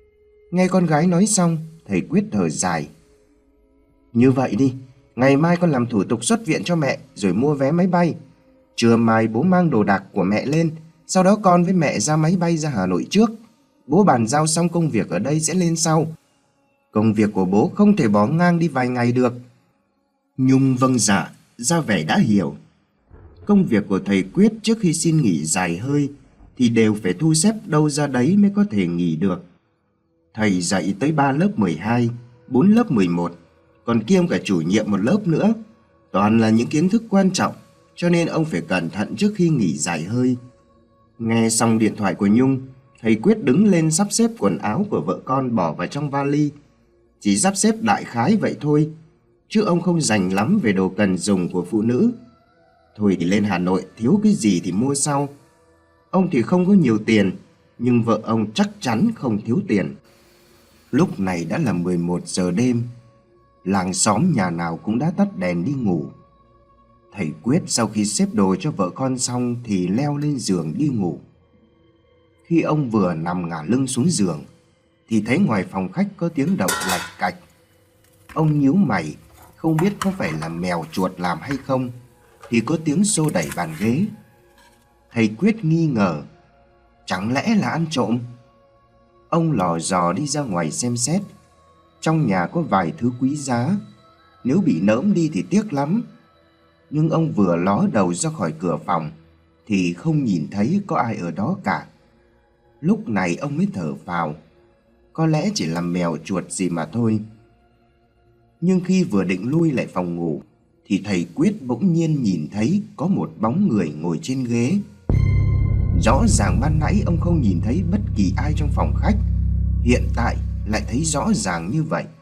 Nghe con gái nói xong, thầy Quyết thở dài. Như vậy đi, ngày mai con làm thủ tục xuất viện cho mẹ rồi mua vé máy bay. Trưa mai bố mang đồ đạc của mẹ lên, sau đó con với mẹ ra máy bay ra Hà Nội trước. Bố bàn giao xong công việc ở đây sẽ lên sau. Công việc của bố không thể bỏ ngang đi vài ngày được. Nhung vâng dạ, ra vẻ đã hiểu. Công việc của thầy Quyết trước khi xin nghỉ dài hơi thì đều phải thu xếp đâu ra đấy mới có thể nghỉ được. Thầy dạy tới 3 lớp 12, 4 lớp 11, còn kiêm cả chủ nhiệm một lớp nữa. Toàn là những kiến thức quan trọng, cho nên ông phải cẩn thận trước khi nghỉ dài hơi. Nghe xong điện thoại của Nhung, thầy Quyết đứng lên sắp xếp quần áo của vợ con bỏ vào trong vali. Chỉ sắp xếp đại khái vậy thôi, chứ ông không rành lắm về đồ cần dùng của phụ nữ. Thôi thì lên Hà Nội thiếu cái gì thì mua sau. Ông thì không có nhiều tiền, nhưng vợ ông chắc chắn không thiếu tiền. Lúc này đã là 11 giờ đêm. Làng xóm nhà nào cũng đã tắt đèn đi ngủ. Thầy Quyết sau khi xếp đồ cho vợ con xong thì leo lên giường đi ngủ. Khi ông vừa nằm ngả lưng xuống giường thì thấy ngoài phòng khách có tiếng động lạch cạch. Ông nhíu mày, không biết có phải là mèo chuột làm hay không, thì có tiếng xô đẩy bàn ghế. Thầy Quyết nghi ngờ, chẳng lẽ là ăn trộm? Ông lò dò đi ra ngoài xem xét. Trong nhà có vài thứ quý giá, nếu bị nỡm đi thì tiếc lắm. Nhưng ông vừa ló đầu ra khỏi cửa phòng thì không nhìn thấy có ai ở đó cả. Lúc này ông mới thở phào, có lẽ chỉ là mèo chuột gì mà thôi. Nhưng khi vừa định lui lại phòng ngủ thì thầy Quyết bỗng nhiên nhìn thấy có một bóng người ngồi trên ghế. Rõ ràng ban nãy ông không nhìn thấy bất kỳ ai trong phòng khách, hiện tại lại thấy rõ ràng như vậy.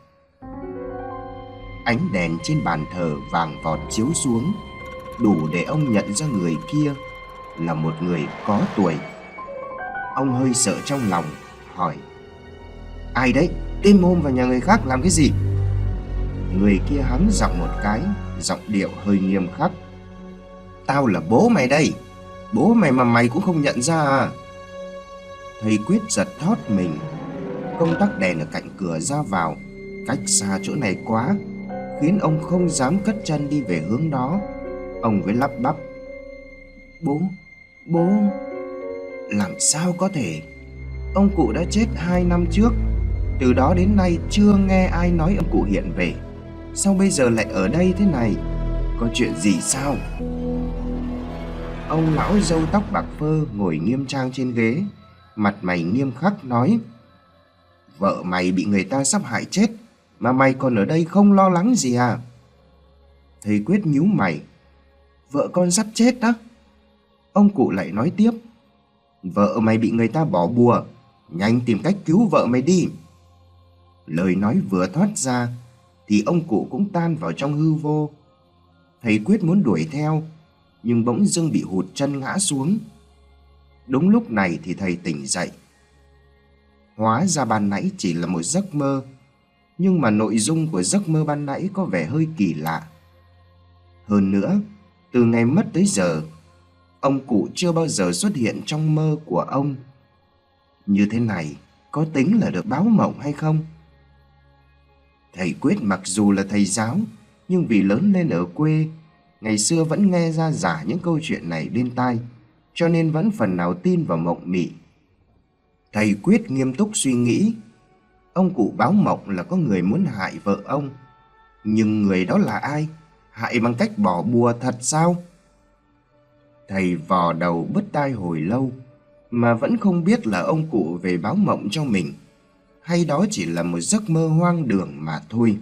Ánh đèn trên bàn thờ vàng vọt chiếu xuống, đủ để ông nhận ra người kia là một người có tuổi. Ông hơi sợ trong lòng, hỏi: Ai đấy? Đêm hôm vào nhà người khác làm cái gì? Người kia hắng giọng một cái, giọng điệu hơi nghiêm khắc: Tao là bố mày đây. Bố mày mà mày cũng không nhận ra à? Thầy Quyết giật thót mình. Công tắc đèn ở cạnh cửa ra vào cách xa chỗ này quá, khiến ông không dám cất chân đi về hướng đó. Ông mới lắp bắp: Bố... Làm sao có thể? Ông cụ đã chết 2 năm trước. Từ đó đến nay chưa nghe ai nói ông cụ hiện về. Sao bây giờ lại ở đây thế này? Có chuyện gì sao? Ông lão râu tóc bạc phơ ngồi nghiêm trang trên ghế, mặt mày nghiêm khắc nói: Vợ mày bị người ta sắp hại chết mà mày còn ở đây không lo lắng gì à? Thầy Quyết nhíu mày: Vợ con sắp chết đó. Ông cụ lại nói tiếp: Vợ mày bị người ta bỏ bùa, nhanh tìm cách cứu vợ mày đi. Lời nói vừa thoát ra thì ông cụ cũng tan vào trong hư vô. Thầy Quyết muốn đuổi theo, nhưng bỗng dưng bị hụt chân ngã xuống. Đúng lúc này thì thầy tỉnh dậy. Hóa ra ban nãy chỉ là một giấc mơ, nhưng mà nội dung của giấc mơ ban nãy có vẻ hơi kỳ lạ. Hơn nữa, từ ngày mất tới giờ, ông cụ chưa bao giờ xuất hiện trong mơ của ông. Như thế này có tính là được báo mộng hay không? Thầy Quyết mặc dù là thầy giáo, nhưng vì lớn lên ở quê, ngày xưa vẫn nghe ra giả những câu chuyện này bên tai, cho nên vẫn phần nào tin vào mộng mị. Thầy Quyết nghiêm túc suy nghĩ. Ông cụ báo mộng là có người muốn hại vợ ông, nhưng người đó là ai? Hại bằng cách bỏ bùa thật sao? Thầy vò đầu bứt tai hồi lâu mà vẫn không biết là ông cụ về báo mộng cho mình, hay đó chỉ là một giấc mơ hoang đường mà thôi.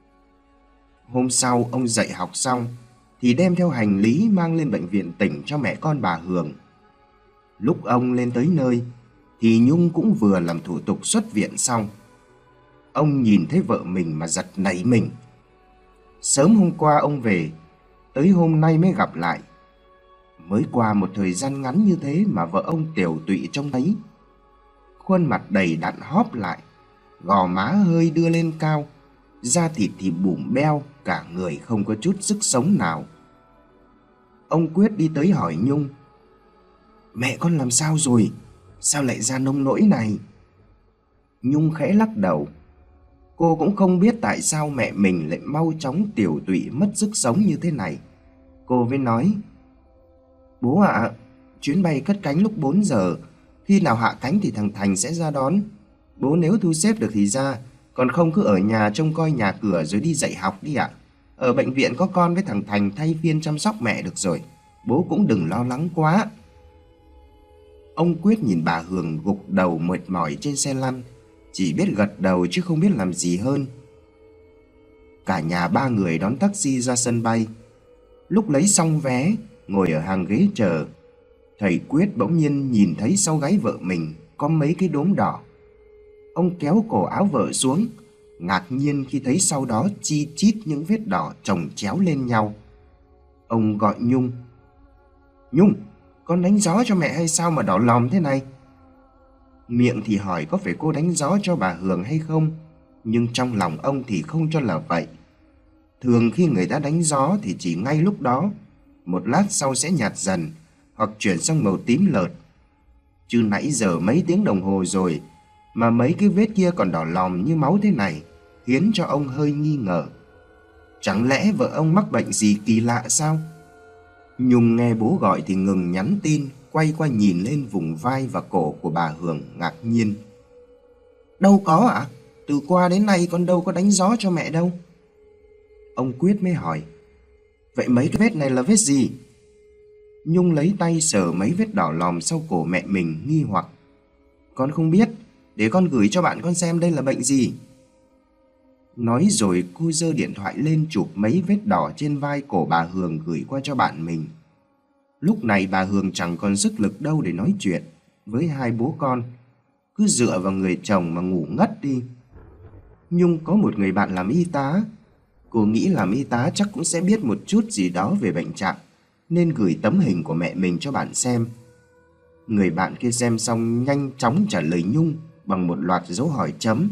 Hôm sau ông dạy học xong thì đem theo hành lý mang lên bệnh viện tỉnh cho mẹ con bà Hường. Lúc ông lên tới nơi thì Nhung cũng vừa làm thủ tục xuất viện xong. Ông nhìn thấy vợ mình mà giật nảy mình. Sớm hôm qua ông về, tới hôm nay mới gặp lại. Mới qua một thời gian ngắn như thế mà vợ ông tiều tụy trông thấy. Khuôn mặt đầy đặn hóp lại, gò má hơi đưa lên cao, da thịt thì bủm beo, cả người không có chút sức sống nào. Ông Quyết đi tới hỏi Nhung: Mẹ con làm sao rồi? Sao lại ra nông nỗi này? Nhung khẽ lắc đầu. Cô cũng không biết tại sao mẹ mình lại mau chóng tiểu tụy mất sức sống như thế này. Cô mới nói: Bố ạ, chuyến bay cất cánh lúc 4 giờ. Khi nào hạ cánh thì thằng Thành sẽ ra đón. Bố nếu thu xếp được thì ra, còn không cứ ở nhà trông coi nhà cửa rồi đi dạy học đi ạ. Ở bệnh viện có con với thằng Thành thay phiên chăm sóc mẹ được rồi. Bố cũng đừng lo lắng quá. Ông Quyết nhìn bà Hường gục đầu mệt mỏi trên xe lăn, chỉ biết gật đầu chứ không biết làm gì hơn. Cả nhà ba người đón taxi ra sân bay. Lúc lấy xong vé, ngồi ở hàng ghế chờ, thầy Quyết bỗng nhiên nhìn thấy sau gáy vợ mình có mấy cái đốm đỏ. Ông kéo cổ áo vợ xuống, ngạc nhiên khi thấy sau đó chi chít những vết đỏ chồng chéo lên nhau. Ông gọi Nhung: Nhung, con đánh gió cho mẹ hay sao mà đỏ lòm thế này? Miệng thì hỏi có phải cô đánh gió cho bà Hường hay không, nhưng trong lòng ông thì không cho là vậy. Thường khi người ta đánh gió thì chỉ ngay lúc đó, một lát sau sẽ nhạt dần hoặc chuyển sang màu tím lợt. Chứ nãy giờ mấy tiếng đồng hồ rồi mà mấy cái vết kia còn đỏ lòm như máu thế này, khiến cho ông hơi nghi ngờ. Chẳng lẽ vợ ông mắc bệnh gì kỳ lạ sao? Nhung nghe bố gọi thì ngừng nhắn tin, quay qua nhìn lên vùng vai và cổ của bà Hường ngạc nhiên. Đâu có ạ, từ qua đến nay con đâu có đánh gió cho mẹ đâu. Ông Quyết mới hỏi: Vậy mấy cái vết này là vết gì? Nhung lấy tay sờ mấy vết đỏ lòm sau cổ mẹ mình, nghi hoặc: Con không biết, để con gửi cho bạn con xem đây là bệnh gì. Nói rồi cô giơ điện thoại lên chụp mấy vết đỏ trên vai cổ bà Hường gửi qua cho bạn mình. Lúc này bà Hường chẳng còn sức lực đâu để nói chuyện với hai bố con, cứ dựa vào người chồng mà ngủ ngất đi. Nhung có một người bạn làm y tá. Cô nghĩ làm y tá chắc cũng sẽ biết một chút gì đó về bệnh trạng, nên gửi tấm hình của mẹ mình cho bạn xem. Người bạn kia xem xong nhanh chóng trả lời Nhung bằng một loạt dấu hỏi chấm.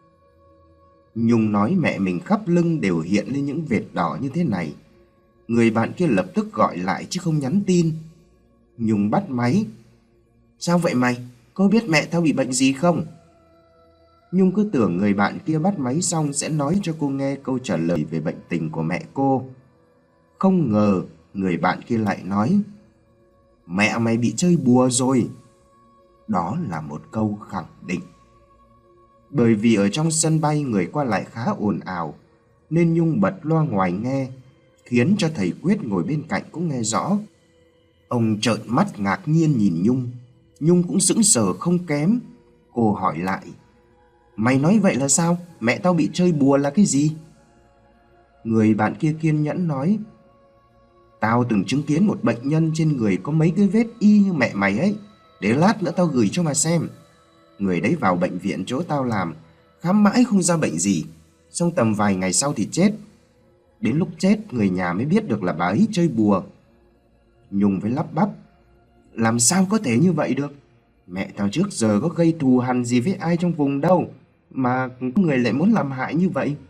Nhung nói mẹ mình khắp lưng đều hiện lên những vệt đỏ như thế này. Người bạn kia lập tức gọi lại chứ không nhắn tin. Nhung bắt máy: Sao vậy mày? Có biết mẹ tao bị bệnh gì không? Nhung cứ tưởng người bạn kia bắt máy xong sẽ nói cho cô nghe câu trả lời về bệnh tình của mẹ cô. Không ngờ người bạn kia lại nói: Mẹ mày bị chơi bùa rồi. Đó là một câu khẳng định. Bởi vì ở trong sân bay người qua lại khá ồn ào, nên Nhung bật loa ngoài nghe, khiến cho thầy Quyết ngồi bên cạnh cũng nghe rõ. Ông trợn mắt ngạc nhiên nhìn Nhung. Nhung cũng sững sờ không kém. Cô hỏi lại: Mày nói vậy là sao? Mẹ tao bị chơi bùa là cái gì? Người bạn kia kiên nhẫn nói: Tao từng chứng kiến một bệnh nhân trên người có mấy cái vết y như mẹ mày ấy. Để lát nữa tao gửi cho mà xem. Người đấy vào bệnh viện chỗ tao làm, khám mãi không ra bệnh gì, xong tầm vài ngày sau thì chết. Đến lúc chết người nhà mới biết được là bà ấy chơi bùa. Nhung với lắp bắp: Làm sao có thể như vậy được? Mẹ tao trước giờ có gây thù hằn gì với ai trong vùng đâu mà người lại muốn làm hại như vậy.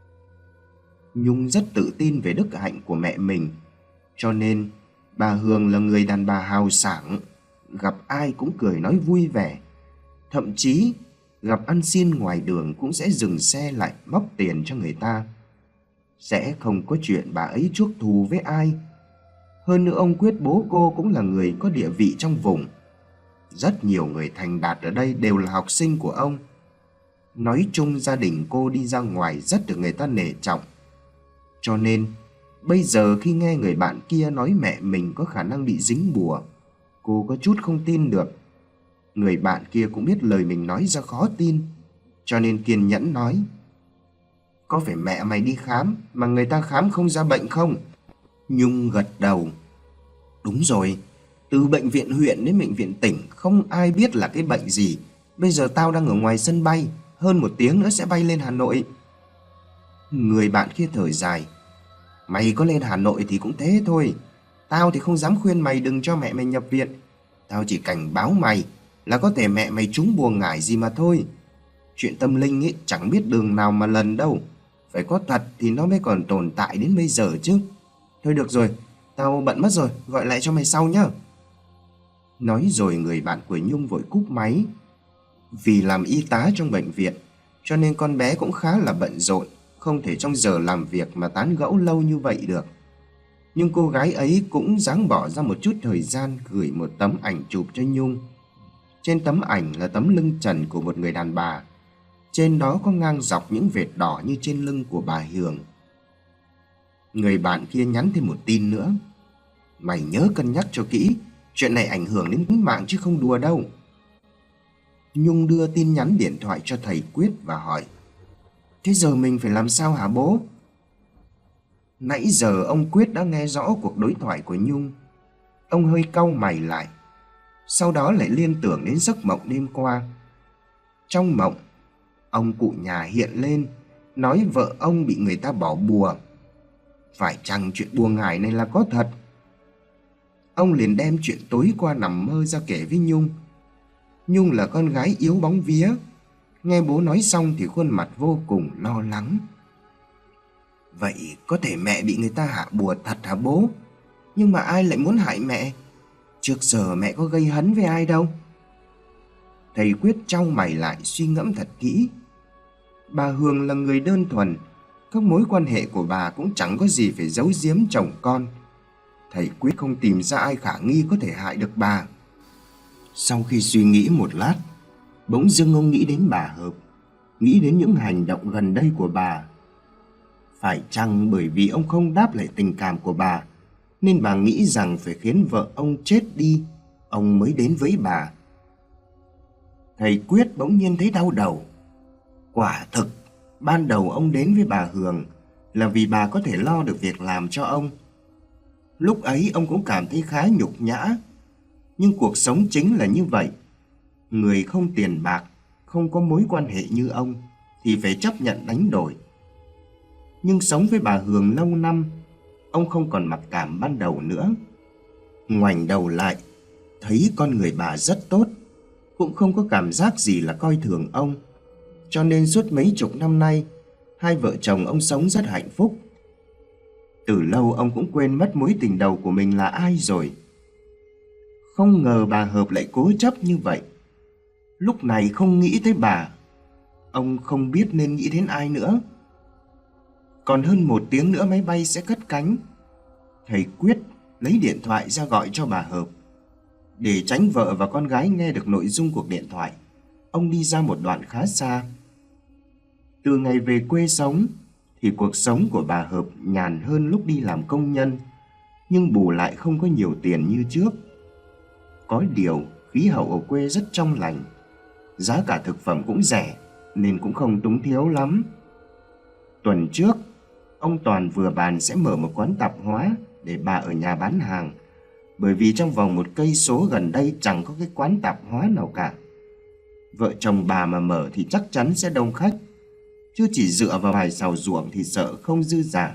Nhung rất tự tin về đức hạnh của mẹ mình, cho nên bà Hường là người đàn bà hào sảng, gặp ai cũng cười nói vui vẻ. Thậm chí gặp ăn xin ngoài đường cũng sẽ dừng xe lại móc tiền cho người ta. Sẽ không có chuyện bà ấy chuốc thù với ai. Hơn nữa ông Quyết bố cô cũng là người có địa vị trong vùng. Rất nhiều người thành đạt ở đây đều là học sinh của ông. Nói chung gia đình cô đi ra ngoài rất được người ta nể trọng. Cho nên bây giờ khi nghe người bạn kia nói mẹ mình có khả năng bị dính bùa, cô có chút không tin được. Người bạn kia cũng biết lời mình nói ra khó tin, cho nên kiên nhẫn nói: Có phải mẹ mày đi khám mà người ta khám không ra bệnh không? Nhung gật đầu: Đúng rồi, từ bệnh viện huyện đến bệnh viện tỉnh không ai biết là cái bệnh gì. Bây giờ tao đang ở ngoài sân bay, hơn 1 tiếng nữa sẽ bay lên Hà Nội. Người bạn kia thở dài: Mày có lên Hà Nội thì cũng thế thôi. Tao thì không dám khuyên mày đừng cho mẹ mày nhập viện. Tao chỉ cảnh báo mày là có thể mẹ mày trúng bùa ngải gì mà thôi. Chuyện tâm linh ấy chẳng biết đường nào mà lần đâu. Phải có thật thì nó mới còn tồn tại đến bây giờ chứ. Thôi được rồi, tao bận mất rồi, gọi lại cho mày sau nhá. Nói rồi người bạn của Nhung vội cúp máy. Vì làm y tá trong bệnh viện, cho nên con bé cũng khá là bận rộn, không thể trong giờ làm việc mà tán gẫu lâu như vậy được. Nhưng cô gái ấy cũng dáng bỏ ra một chút thời gian gửi một tấm ảnh chụp cho Nhung. Trên tấm ảnh là tấm lưng trần của một người đàn bà. Trên đó có ngang dọc những vệt đỏ như trên lưng của bà Hường. Người bạn kia nhắn thêm một tin nữa: mày nhớ cân nhắc cho kỹ, chuyện này ảnh hưởng đến tính mạng chứ không đùa đâu. Nhung đưa tin nhắn điện thoại cho thầy Quyết và hỏi: thế giờ mình phải làm sao hả bố? Nãy giờ ông Quyết đã nghe rõ cuộc đối thoại của Nhung. Ông hơi cau mày lại, sau đó lại liên tưởng đến giấc mộng đêm qua. Trong mộng, ông cụ nhà hiện lên, nói vợ ông bị người ta bỏ bùa. Phải chăng chuyện bùa ngải này là có thật? Ông liền đem chuyện tối qua nằm mơ ra kể với Nhung. Nhung là con gái yếu bóng vía, nghe bố nói xong thì khuôn mặt vô cùng lo lắng. Vậy có thể mẹ bị người ta hạ bùa thật hả bố? Nhưng mà ai lại muốn hại mẹ? Trước giờ mẹ có gây hấn với ai đâu. Thầy Quyết chau mày lại suy ngẫm thật kỹ. Bà Hường là người đơn thuần, các mối quan hệ của bà cũng chẳng có gì phải giấu giếm chồng con. Thầy Quyết không tìm ra ai khả nghi có thể hại được bà. Sau khi suy nghĩ một lát, bỗng dưng ông nghĩ đến bà Hợp, nghĩ đến những hành động gần đây của bà. Phải chăng bởi vì ông không đáp lại tình cảm của bà, nên bà nghĩ rằng phải khiến vợ ông chết đi, ông mới đến với bà? Thầy Quyết bỗng nhiên thấy đau đầu. Quả thực, ban đầu ông đến với bà Hường là vì bà có thể lo được việc làm cho ông. Lúc ấy ông cũng cảm thấy khá nhục nhã. Nhưng cuộc sống chính là như vậy. Người không tiền bạc, không có mối quan hệ như ông thì phải chấp nhận đánh đổi. Nhưng sống với bà Hường lâu năm, ông không còn mặc cảm ban đầu nữa. Ngoảnh đầu lại, thấy con người bà rất tốt, cũng không có cảm giác gì là coi thường ông. Cho nên suốt mấy chục năm nay, hai vợ chồng ông sống rất hạnh phúc. Từ lâu ông cũng quên mất mối tình đầu của mình là ai rồi. Không ngờ bà Hợp lại cố chấp như vậy. Lúc này không nghĩ tới bà, ông không biết nên nghĩ đến ai nữa. Còn hơn 1 tiếng nữa máy bay sẽ cất cánh. Thầy Quyết lấy điện thoại ra gọi cho bà Hợp. Để tránh vợ và con gái nghe được nội dung cuộc điện thoại, ông đi ra một đoạn khá xa. Từ ngày về quê sống thì cuộc sống của bà Hợp nhàn hơn lúc đi làm công nhân, nhưng bù lại không có nhiều tiền như trước. Có điều khí hậu ở quê rất trong lành, giá cả thực phẩm cũng rẻ nên cũng không túng thiếu lắm. Tuần trước, ông Toàn vừa bàn sẽ mở một quán tạp hóa để bà ở nhà bán hàng, bởi vì trong vòng 1 cây số gần đây chẳng có cái quán tạp hóa nào cả. Vợ chồng bà mà mở thì chắc chắn sẽ đông khách, chứ chỉ dựa vào vài sào ruộng thì sợ không dư giả.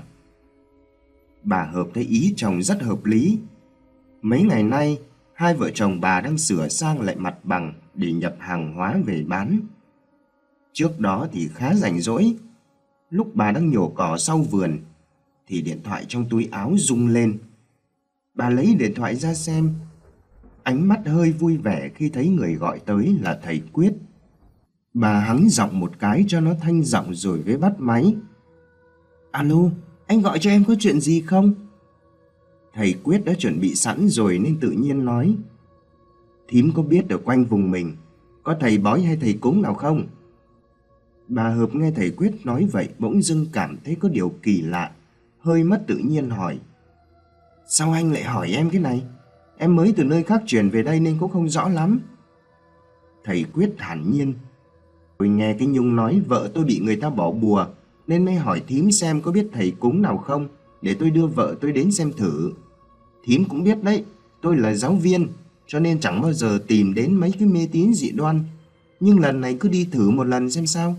Bà Hợp thấy ý chồng rất hợp lý. Mấy ngày nay, hai vợ chồng bà đang sửa sang lại mặt bằng để nhập hàng hóa về bán. Trước đó thì khá rảnh rỗi. Lúc bà đang nhổ cỏ sau vườn thì điện thoại trong túi áo rung lên. Bà lấy điện thoại ra xem, ánh mắt hơi vui vẻ khi thấy người gọi tới là thầy Quyết. Bà hắng giọng một cái cho nó thanh giọng rồi mới bắt máy. Alo, anh gọi cho em có chuyện gì không? Thầy Quyết đã chuẩn bị sẵn rồi nên tự nhiên nói. Thím có biết ở quanh vùng mình có thầy bói hay thầy cúng nào không? Bà Hợp nghe thầy Quyết nói vậy bỗng dưng cảm thấy có điều kỳ lạ, hơi mất tự nhiên hỏi. Sao anh lại hỏi em cái này? Em mới từ nơi khác chuyển về đây nên cũng không rõ lắm. Thầy Quyết thản nhiên. Tôi nghe cái Nhung nói vợ tôi bị người ta bỏ bùa nên mới hỏi thím xem có biết thầy cúng nào không, để tôi đưa vợ tôi đến xem thử. Thím cũng biết đấy, tôi là giáo viên cho nên chẳng bao giờ tìm đến mấy cái mê tín dị đoan, nhưng lần này cứ đi thử một lần xem sao.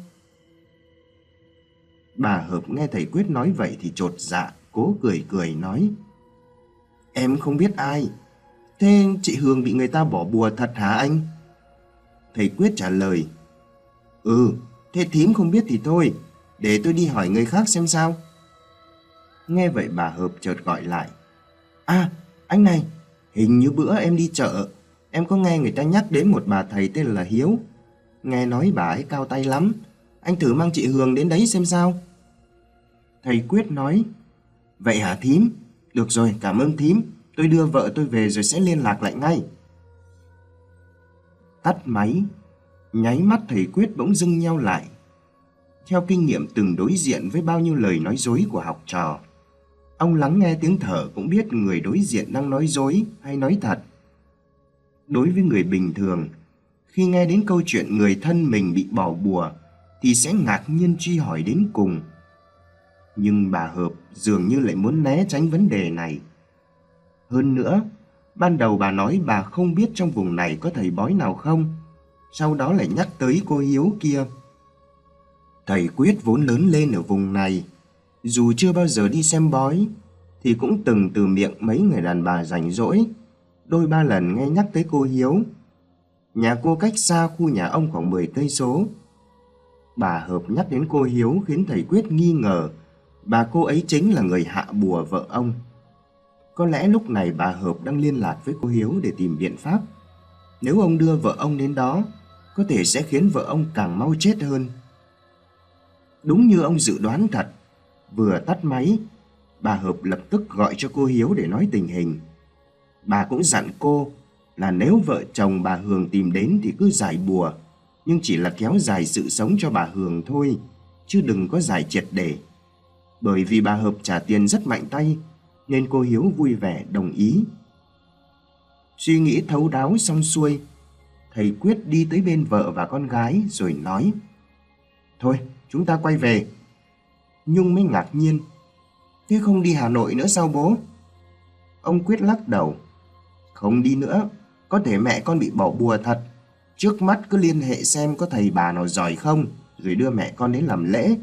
Bà Hợp nghe thầy Quyết nói vậy thì chột dạ, cố cười cười nói. Em không biết ai. Thế chị Hường bị người ta bỏ bùa thật hả anh? Thầy Quyết trả lời. Thế thím không biết thì thôi, để tôi đi hỏi người khác xem sao. Nghe vậy bà Hợp chợt gọi lại. Anh này, hình như bữa em đi chợ, em có nghe người ta nhắc đến một bà thầy tên là Hiếu. Nghe nói bà ấy cao tay lắm, anh thử mang chị Hường đến đấy xem sao. Thầy Quyết nói, vậy hả thím? Được rồi, cảm ơn thím, tôi đưa vợ tôi về rồi sẽ liên lạc lại ngay. Tắt máy, nháy mắt thầy Quyết bỗng dưng nheo lại. Theo kinh nghiệm từng đối diện với bao nhiêu lời nói dối của học trò, ông lắng nghe tiếng thở cũng biết người đối diện đang nói dối hay nói thật. Đối với người bình thường, khi nghe đến câu chuyện người thân mình bị bỏ bùa thì sẽ ngạc nhiên truy hỏi đến cùng. Nhưng bà Hợp dường như lại muốn né tránh vấn đề này. Hơn nữa, ban đầu bà nói bà không biết trong vùng này có thầy bói nào không, sau đó lại nhắc tới cô Hiếu kia. Thầy Quyết vốn lớn lên ở vùng này, dù chưa bao giờ đi xem bói thì cũng từng từ miệng mấy người đàn bà rảnh rỗi đôi ba lần nghe nhắc tới cô Hiếu. Nhà cô cách xa khu nhà ông khoảng 10 cây số. Bà Hợp nhắc đến cô Hiếu khiến thầy Quyết nghi ngờ bà cô ấy chính là người hạ bùa vợ ông. Có lẽ lúc này bà Hợp đang liên lạc với cô Hiếu để tìm biện pháp. Nếu ông đưa vợ ông đến đó, có thể sẽ khiến vợ ông càng mau chết hơn. Đúng như ông dự đoán thật, vừa tắt máy, bà Hợp lập tức gọi cho cô Hiếu để nói tình hình. Bà cũng dặn cô là nếu vợ chồng bà Hường tìm đến thì cứ giải bùa, nhưng chỉ là kéo dài sự sống cho bà Hường thôi, chứ đừng có giải triệt để. Bởi vì bà Hợp trả tiền rất mạnh tay, nên cô Hiếu vui vẻ đồng ý. Suy nghĩ thấu đáo xong xuôi, thầy Quyết đi tới bên vợ và con gái rồi nói, thôi chúng ta quay về. Nhung mới ngạc nhiên, thế không đi Hà Nội nữa sao bố? Ông Quyết lắc đầu, không đi nữa, có thể mẹ con bị bỏ bùa thật. Trước mắt cứ liên hệ xem có thầy bà nào giỏi không, rồi đưa mẹ con đến làm lễ.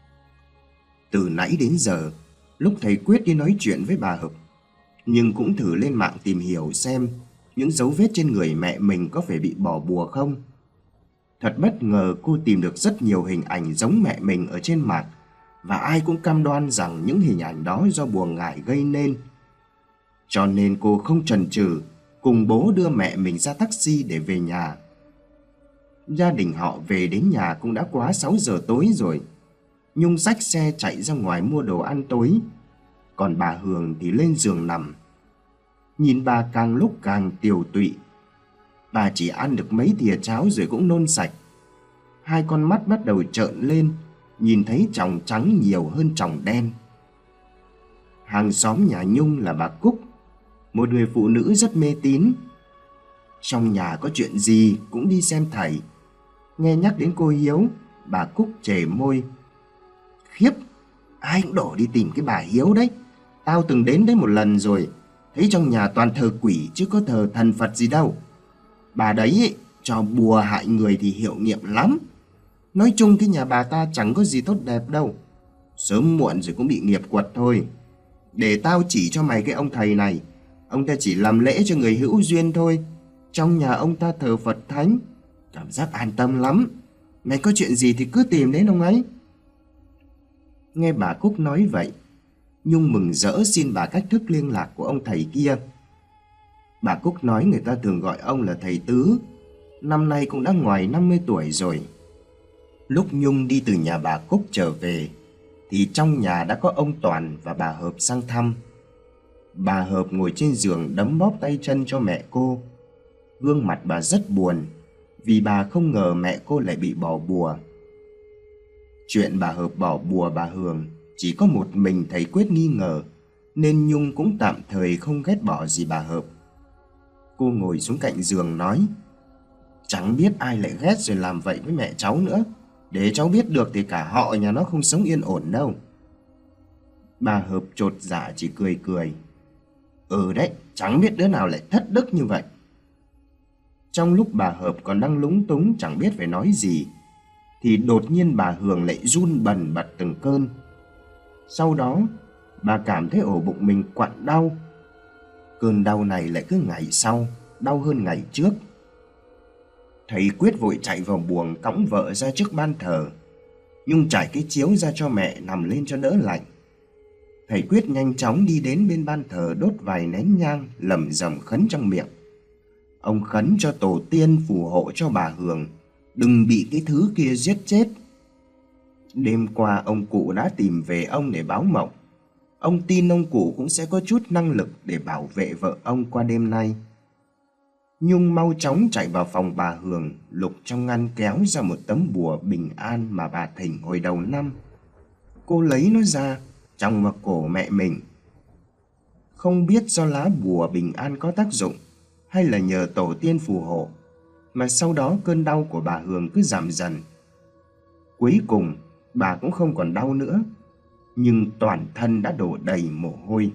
Từ nãy đến giờ, lúc thầy Quyết đi nói chuyện với bà Hợp, nhưng cũng thử lên mạng tìm hiểu xem những dấu vết trên người mẹ mình có phải bị bỏ bùa không. Thật bất ngờ cô tìm được rất nhiều hình ảnh giống mẹ mình ở trên mạng, và ai cũng cam đoan rằng những hình ảnh đó do bùa ngải gây nên. Cho nên cô không chần chừ cùng bố đưa mẹ mình ra taxi để về nhà. Gia đình họ về đến nhà cũng đã quá 6 giờ tối rồi. Nhung xách xe chạy ra ngoài mua đồ ăn tối, còn bà Hường thì lên giường nằm. Nhìn bà càng lúc càng tiều tụy. Bà chỉ ăn được mấy thìa cháo rồi cũng nôn sạch. Hai con mắt bắt đầu trợn lên, nhìn thấy tròng trắng nhiều hơn tròng đen. Hàng xóm nhà Nhung là bà Cúc, một người phụ nữ rất mê tín. Trong nhà có chuyện gì cũng đi xem thầy. Nghe nhắc đến cô Hiếu, bà Cúc chề môi, khiếp, ai cũng đổ đi tìm cái bà Hiếu đấy. Tao từng đến đấy một lần rồi, thấy trong nhà toàn thờ quỷ chứ có thờ thần Phật gì đâu. Bà đấy ấy, cho bùa hại người thì hiệu nghiệm lắm. Nói chung cái nhà bà ta chẳng có gì tốt đẹp đâu, sớm muộn rồi cũng bị nghiệp quật thôi. Để tao chỉ cho mày cái ông thầy này. Ông ta chỉ làm lễ cho người hữu duyên thôi. Trong nhà ông ta thờ Phật thánh, cảm giác an tâm lắm. Mày có chuyện gì thì cứ tìm đến ông ấy. Nghe bà Cúc nói vậy, Nhung mừng rỡ xin bà cách thức liên lạc của ông thầy kia. Bà Cúc nói người ta thường gọi ông là thầy Tứ, năm nay cũng đã ngoài 50 tuổi rồi. Lúc Nhung đi từ nhà bà Cúc trở về thì trong nhà đã có ông Toàn và bà Hợp sang thăm. Bà Hợp ngồi trên giường đấm bóp tay chân cho mẹ cô. Gương mặt bà rất buồn vì bà không ngờ mẹ cô lại bị bỏ bùa. Chuyện bà Hợp bỏ bùa bà Hường chỉ có một mình thầy Quyết nghi ngờ, nên Nhung cũng tạm thời không ghét bỏ gì bà Hợp. Cô ngồi xuống cạnh giường nói, chẳng biết ai lại ghét rồi làm vậy với mẹ cháu nữa. Để cháu biết được thì cả họ nhà nó không sống yên ổn đâu. Bà Hợp chột dạ chỉ cười cười, ừ đấy, chẳng biết đứa nào lại thất đức như vậy. Trong lúc bà Hợp còn đang lúng túng chẳng biết phải nói gì, thì đột nhiên bà Hường lại run bần bật từng cơn. Sau đó bà cảm thấy ổ bụng mình quặn đau. Cơn đau này lại cứ ngày sau đau hơn ngày trước. Thầy Quyết vội chạy vào buồng cõng vợ ra trước ban thờ. Nhung trải cái chiếu ra cho mẹ nằm lên cho đỡ lạnh. Thầy Quyết nhanh chóng đi đến bên ban thờ đốt vài nén nhang, lẩm rẩm khấn trong miệng. Ông khấn cho tổ tiên phù hộ cho bà Hường, đừng bị cái thứ kia giết chết. Đêm qua ông cụ đã tìm về ông để báo mộng. Ông tin ông cụ cũng sẽ có chút năng lực để bảo vệ vợ ông qua đêm nay. Nhung mau chóng chạy vào phòng bà Hường, lục trong ngăn kéo ra một tấm bùa bình an mà bà thỉnh hồi đầu năm. Cô lấy nó ra, chòng vào cổ mẹ mình. Không biết do lá bùa bình an có tác dụng hay là nhờ tổ tiên phù hộ, mà sau đó cơn đau của bà Hường cứ giảm dần. Cuối cùng bà cũng không còn đau nữa, nhưng toàn thân đã đổ đầy mồ hôi.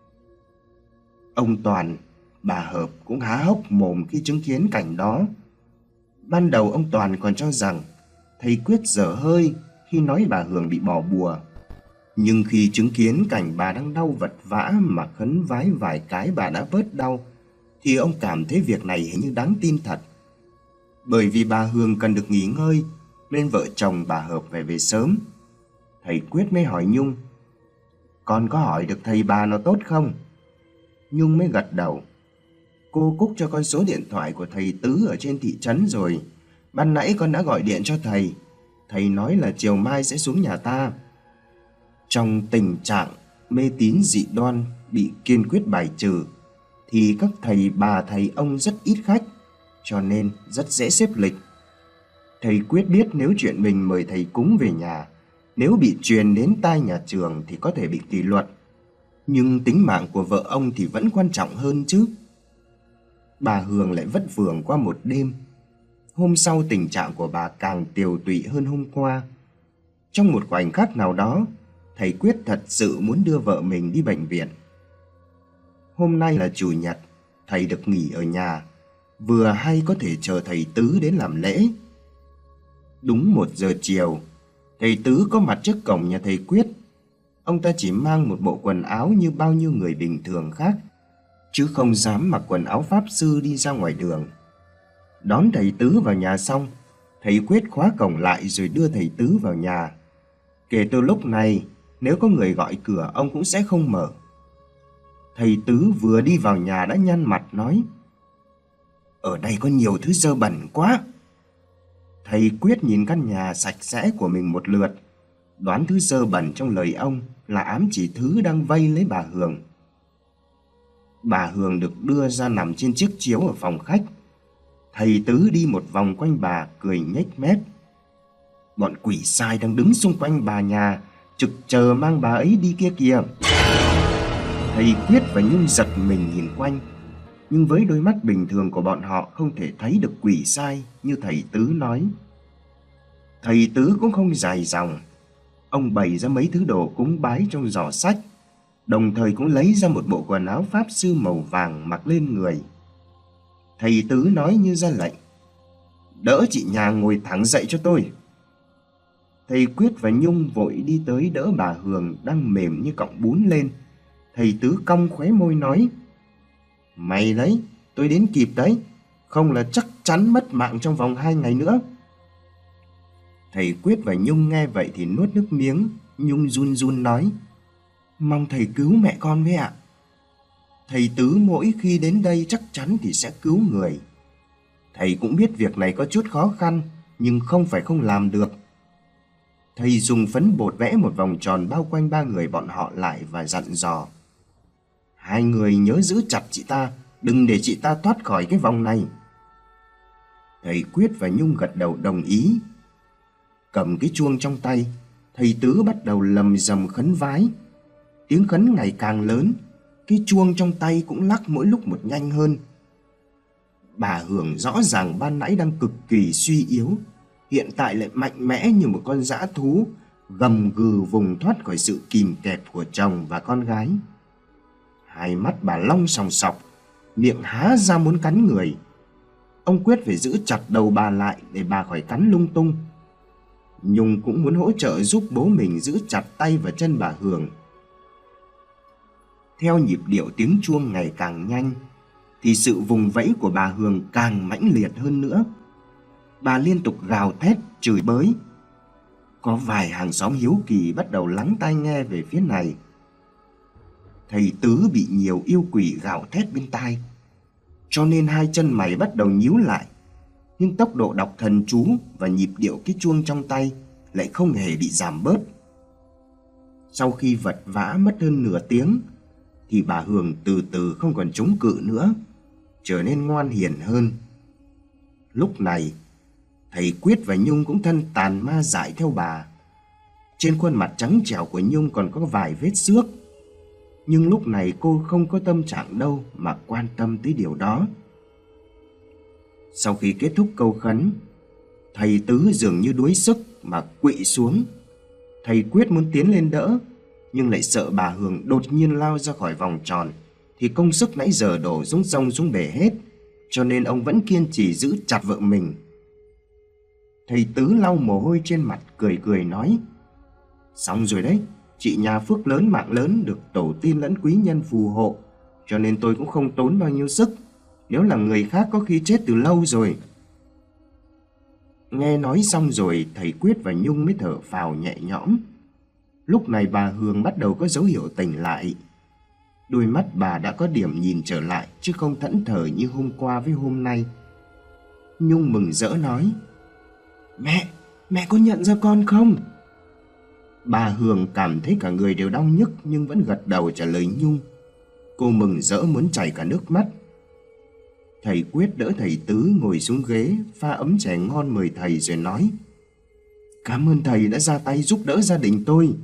Ông Toàn, bà Hợp cũng há hốc mồm khi chứng kiến cảnh đó. Ban đầu ông Toàn còn cho rằng thầy Quyết dở hơi khi nói bà Hường bị bỏ bùa. Nhưng khi chứng kiến cảnh bà đang đau vật vã mà khấn vái vài cái bà đã bớt đau, thì ông cảm thấy việc này hình như đáng tin thật. Bởi vì bà Hường cần được nghỉ ngơi nên vợ chồng bà Hợp về sớm. Thầy Quyết mới hỏi Nhung: "Con có hỏi được thầy bà nào tốt không?" Nhung mới gật đầu. "Cô Cúc cho con số điện thoại của thầy Tứ ở trên thị trấn rồi. Ban nãy con đã gọi điện cho thầy. Thầy nói là chiều mai sẽ xuống nhà ta." Trong tình trạng mê tín dị đoan bị kiên quyết bài trừ, thì các thầy bà thầy ông rất ít khách, cho nên rất dễ xếp lịch. Thầy Quyết biết nếu chuyện mình mời thầy cúng về nhà, nếu bị truyền đến tai nhà trường thì có thể bị kỷ luật. Nhưng tính mạng của vợ ông thì vẫn quan trọng hơn chứ. Bà Hường lại vất vưởng qua một đêm. Hôm sau tình trạng của bà càng tiều tụy hơn hôm qua. Trong một khoảnh khắc nào đó, thầy Quyết thật sự muốn đưa vợ mình đi bệnh viện. Hôm nay là chủ nhật, thầy được nghỉ ở nhà, vừa hay có thể chờ thầy Tứ đến làm lễ. Đúng 1 giờ chiều, thầy Tứ có mặt trước cổng nhà thầy Quyết. Ông ta chỉ mang một bộ quần áo như bao nhiêu người bình thường khác, chứ không dám mặc quần áo pháp sư đi ra ngoài đường. Đón thầy Tứ vào nhà xong, thầy Quyết khóa cổng lại rồi đưa thầy Tứ vào nhà. Kể từ lúc này, nếu có người gọi cửa ông cũng sẽ không mở. Thầy Tứ vừa đi vào nhà đã nhăn mặt nói: "Ở đây có nhiều thứ dơ bẩn quá." Thầy Quyết nhìn căn nhà sạch sẽ của mình một lượt, đoán thứ dơ bẩn trong lời ông là ám chỉ thứ đang vây lấy bà Hường. Bà Hường được đưa ra nằm trên chiếc chiếu ở phòng khách. Thầy Tứ đi một vòng quanh bà cười nhếch mép. Bọn quỷ sai đang đứng xung quanh bà nhà, trực chờ mang bà ấy đi kia kìa. Thầy Quyết và Nhung giật mình nhìn quanh, nhưng với đôi mắt bình thường của bọn họ không thể thấy được quỷ sai như thầy Tứ nói. Thầy Tứ cũng không dài dòng. Ông bày ra mấy thứ đồ cúng bái trong giỏ sách, đồng thời cũng lấy ra một bộ quần áo pháp sư màu vàng mặc lên người. Thầy Tứ nói như ra lệnh: "Đỡ chị nhà ngồi thẳng dậy cho tôi." Thầy Quyết và Nhung vội đi tới đỡ bà Hường đang mềm như cọng bún lên. Thầy Tứ cong khóe môi nói: "Mày đấy, tôi đến kịp đấy, không là chắc chắn mất mạng trong vòng 2 ngày nữa." Thầy Quyết và Nhung nghe vậy thì nuốt nước miếng. Nhung run run nói: "Mong thầy cứu mẹ con với ạ." Thầy Tứ mỗi khi đến đây chắc chắn thì sẽ cứu người. Thầy cũng biết việc này có chút khó khăn, nhưng không phải không làm được. Thầy dùng phấn bột vẽ một vòng tròn bao quanh 3 người bọn họ lại và dặn dò: "Hai người nhớ giữ chặt chị ta, đừng để chị ta thoát khỏi cái vòng này." Thầy Quyết và Nhung gật đầu đồng ý. Cầm cái chuông trong tay, thầy Tứ bắt đầu lầm rầm khấn vái. Tiếng khấn ngày càng lớn, cái chuông trong tay cũng lắc mỗi lúc một nhanh hơn. Bà Hường rõ ràng ban nãy đang cực kỳ suy yếu, hiện tại lại mạnh mẽ như một con dã thú, gầm gừ vùng thoát khỏi sự kìm kẹp của chồng và con gái. Hai mắt bà long sòng sọc, miệng há ra muốn cắn người. Ông Quyết phải giữ chặt đầu bà lại để bà khỏi cắn lung tung. Nhung cũng muốn hỗ trợ giúp bố mình giữ chặt tay và chân bà Hường. Theo nhịp điệu tiếng chuông ngày càng nhanh, thì sự vùng vẫy của bà Hường càng mãnh liệt hơn nữa. Bà liên tục gào thét, chửi bới. Có vài hàng xóm hiếu kỳ bắt đầu lắng tai nghe về phía này. Thầy Tứ bị nhiều yêu quỷ gào thét bên tai, cho nên hai chân mày bắt đầu nhíu lại. nhưng tốc độ đọc thần chú và nhịp điệu cái chuông trong tay lại không hề bị giảm bớt. Sau khi vật vã mất hơn nửa tiếng thì bà Hường từ từ không còn chống cự nữa, trở nên ngoan hiền hơn. Lúc này, thầy Quyết và Nhung cũng thân tàn ma dại theo bà. Trên khuôn mặt trắng trẻo của Nhung còn có vài vết xước, nhưng lúc này cô không có tâm trạng đâu mà quan tâm tới điều đó. Sau khi kết thúc câu khấn, thầy Tứ dường như đuối sức mà quỵ xuống. Thầy Quyết muốn tiến lên đỡ, nhưng lại sợ bà Hường đột nhiên lao ra khỏi vòng tròn thì công sức nãy giờ đổ xuống sông xuống bể hết, cho nên ông vẫn kiên trì giữ chặt vợ mình. Thầy Tứ lau mồ hôi trên mặt, cười cười nói: "Xong rồi đấy, chị nhà phước lớn mạng lớn, được tổ tiên lẫn quý nhân phù hộ, cho nên tôi cũng không tốn bao nhiêu sức. Nếu là người khác có khi chết từ lâu rồi." Nghe nói xong rồi, thầy Quyết và Nhung mới thở phào nhẹ nhõm. Lúc này bà Hường bắt đầu có dấu hiệu tỉnh lại. Đôi mắt bà đã có điểm nhìn trở lại, chứ không thẫn thờ như hôm qua với hôm nay. Nhung mừng rỡ nói: Mẹ có nhận ra con không?" Bà Hường cảm thấy cả người đều đau nhức nhưng vẫn gật đầu trả lời Nhung. Cô mừng rỡ muốn chảy cả nước mắt. Thầy Quyết đỡ thầy Tứ ngồi xuống ghế, pha ấm chè ngon mời thầy rồi nói: "Cảm ơn thầy đã ra tay giúp đỡ gia đình tôi."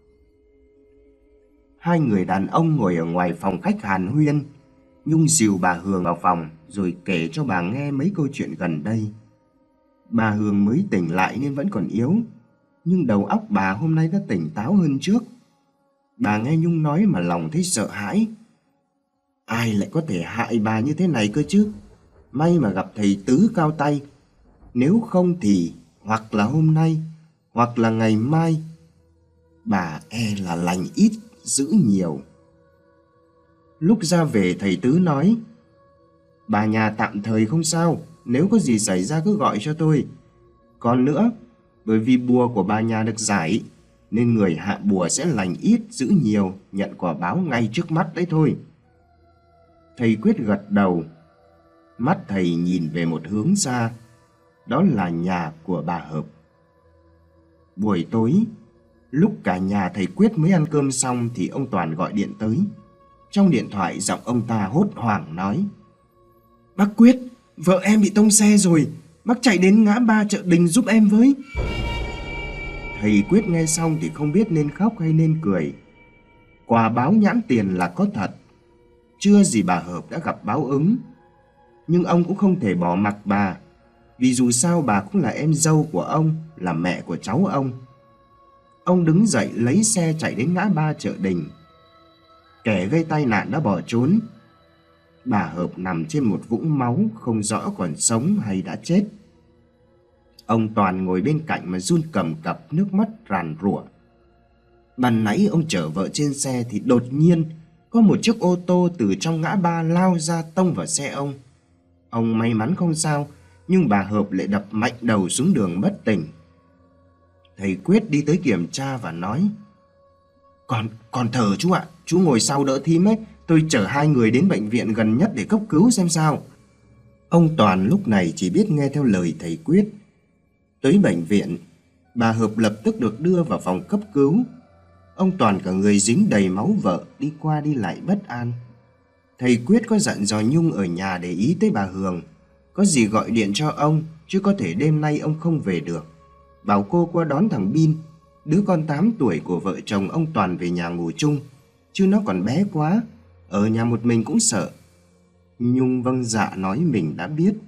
Hai người đàn ông ngồi ở ngoài phòng khách hàn huyên. Nhung dìu bà Hường vào phòng rồi kể cho bà nghe mấy câu chuyện gần đây. Bà Hường mới tỉnh lại nên vẫn còn yếu, nhưng đầu óc bà hôm nay đã tỉnh táo hơn trước. Bà nghe Nhung nói mà lòng thấy sợ hãi. Ai lại có thể hại bà như thế này cơ chứ? May mà gặp thầy Tứ cao tay. Nếu không thì hoặc là hôm nay, hoặc là ngày mai, bà e là lành ít giữ nhiều. Lúc ra về, thầy Tứ nói: "Bà nhà tạm thời không sao, nếu có gì xảy ra cứ gọi cho tôi. Còn nữa, bởi vì bùa của bà nhà được giải, nên người hạ bùa sẽ lành ít giữ nhiều, nhận quả báo ngay trước mắt đấy thôi." Thầy Quyết gật đầu. Mắt thầy nhìn về một hướng xa, đó là nhà của bà Hợp. Buổi tối, lúc cả nhà thầy Quyết mới ăn cơm xong thì ông Toàn gọi điện tới. Trong điện thoại, giọng ông ta hốt hoảng nói: "Bác Quyết, vợ em bị tông xe rồi, bác chạy đến ngã ba chợ Đình giúp em với." Thầy Quyết nghe xong thì không biết nên khóc hay nên cười. Quả báo nhãn tiền là có thật, chưa gì bà Hợp đã gặp báo ứng. Nhưng ông cũng không thể bỏ mặc bà, vì dù sao bà cũng là em dâu của ông, là mẹ của cháu ông. Ông đứng dậy lấy xe chạy đến ngã ba chợ Đình. Kẻ gây tai nạn đã bỏ trốn. Bà Hợp nằm trên một vũng máu, không rõ còn sống hay đã chết. Ông Toàn ngồi bên cạnh mà run cầm cập, nước mắt ràn rụa. Ban nãy ông chở vợ trên xe thì đột nhiên có một chiếc ô tô từ trong ngã ba lao ra tông vào xe ông. Ông may mắn không sao, nhưng bà Hợp lại đập mạnh đầu xuống đường bất tỉnh. Thầy Quyết đi tới kiểm tra và nói: Còn thở chú ạ, chú ngồi sau đỡ thím ấy, tôi chở hai người đến bệnh viện gần nhất để cấp cứu xem sao." Ông Toàn lúc này chỉ biết nghe theo lời thầy Quyết. Tới bệnh viện, bà Hợp lập tức được đưa vào phòng cấp cứu. Ông Toàn cả người dính đầy máu vợ, đi qua đi lại bất an. Thầy Quyết có dặn dò Nhung ở nhà để ý tới bà Hường, có gì gọi điện cho ông, chứ có thể đêm nay ông không về được. Bảo cô qua đón thằng Bin, đứa con 8 tuổi của vợ chồng ông Toàn về nhà ngủ chung, chứ nó còn bé quá, ở nhà một mình cũng sợ. Nhung vâng dạ nói mình đã biết.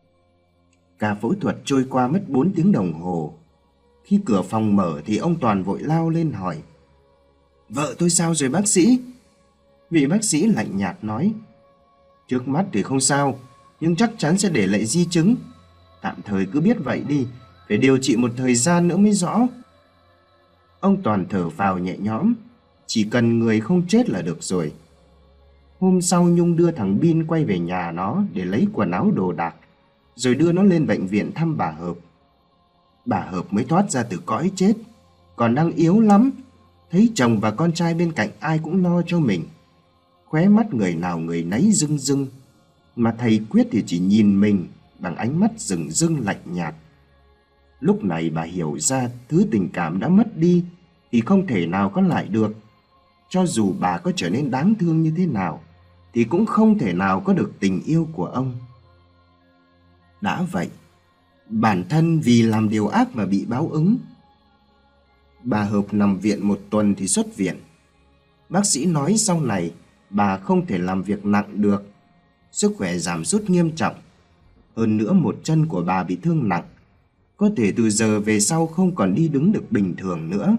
Cả phẫu thuật trôi qua mất 4 tiếng đồng hồ. Khi cửa phòng mở thì ông Toàn vội lao lên hỏi: "Vợ tôi sao rồi bác sĩ?" Vị bác sĩ lạnh nhạt nói: "Trước mắt thì không sao, nhưng chắc chắn sẽ để lại di chứng. Tạm thời cứ biết vậy đi, phải điều trị một thời gian nữa mới rõ." Ông Toàn thở phào nhẹ nhõm, chỉ cần người không chết là được rồi. Hôm sau, Nhung đưa thằng Bin quay về nhà nó để lấy quần áo đồ đạc, rồi đưa nó lên bệnh viện thăm bà Hợp. Bà Hợp mới thoát ra từ cõi chết, còn đang yếu lắm. Thấy chồng và con trai bên cạnh ai cũng lo cho mình, khóe mắt người nào người nấy rưng rưng, mà thầy Quyết thì chỉ nhìn mình bằng ánh mắt rừng rưng lạnh nhạt. Lúc này bà hiểu ra thứ tình cảm đã mất đi thì không thể nào có lại được. Cho dù bà có trở nên đáng thương như thế nào thì cũng không thể nào có được tình yêu của ông. Đã vậy, bản thân vì làm điều ác mà bị báo ứng. Bà Hợp nằm viện 1 tuần thì xuất viện. Bác sĩ nói sau này bà không thể làm việc nặng được, sức khỏe giảm sút nghiêm trọng. Hơn nữa một chân của bà bị thương nặng, có thể từ giờ về sau không còn đi đứng được bình thường nữa.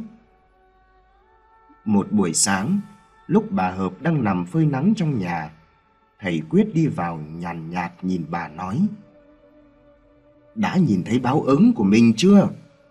Một buổi sáng, lúc bà Hợp đang nằm phơi nắng trong nhà, thầy Quyết đi vào nhàn nhạt nhìn bà nói: "Đã nhìn thấy báo ứng của mình chưa?"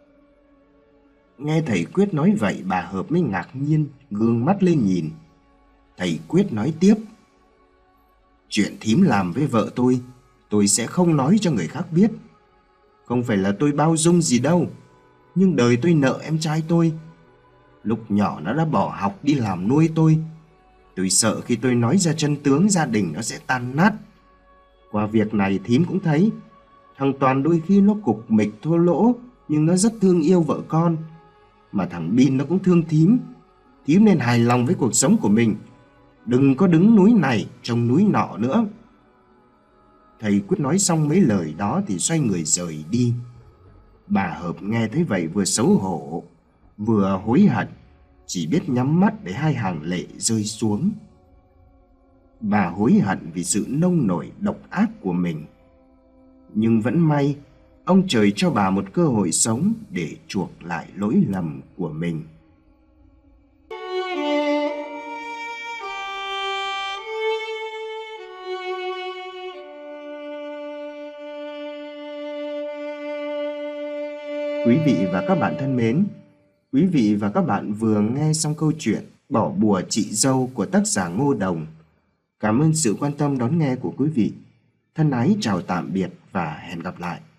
Nghe thầy Quyết nói vậy, bà Hợp mới ngạc nhiên gương mắt lên nhìn. Thầy Quyết nói tiếp: "Chuyện thím làm với vợ tôi sẽ không nói cho người khác biết. Không phải là tôi bao dung gì đâu, nhưng đời tôi nợ em trai tôi. Lúc nhỏ nó đã bỏ học đi làm nuôi tôi. Tôi sợ khi tôi nói ra chân tướng gia đình nó sẽ tan nát. Qua việc này thím cũng thấy, thằng Toàn đôi khi nó cục mịch thô lỗ, nhưng nó rất thương yêu vợ con. Mà thằng Bin nó cũng thương thím. Thím nên hài lòng với cuộc sống của mình, đừng có đứng núi này trông núi nọ nữa." Thầy Quyết nói xong mấy lời đó thì xoay người rời đi. Bà Hợp nghe thấy vậy vừa xấu hổ vừa hối hận, chỉ biết nhắm mắt để 2 hàng lệ rơi xuống. Bà hối hận vì sự nông nổi độc ác của mình. Nhưng vẫn may, ông trời cho bà một cơ hội sống để chuộc lại lỗi lầm của mình. Quý vị và các bạn thân mến, quý vị và các bạn vừa nghe xong câu chuyện Bỏ bùa chị dâu của tác giả Ngô Đồng. Cảm ơn sự quan tâm đón nghe của quý vị. Thân ái chào tạm biệt và hẹn gặp lại.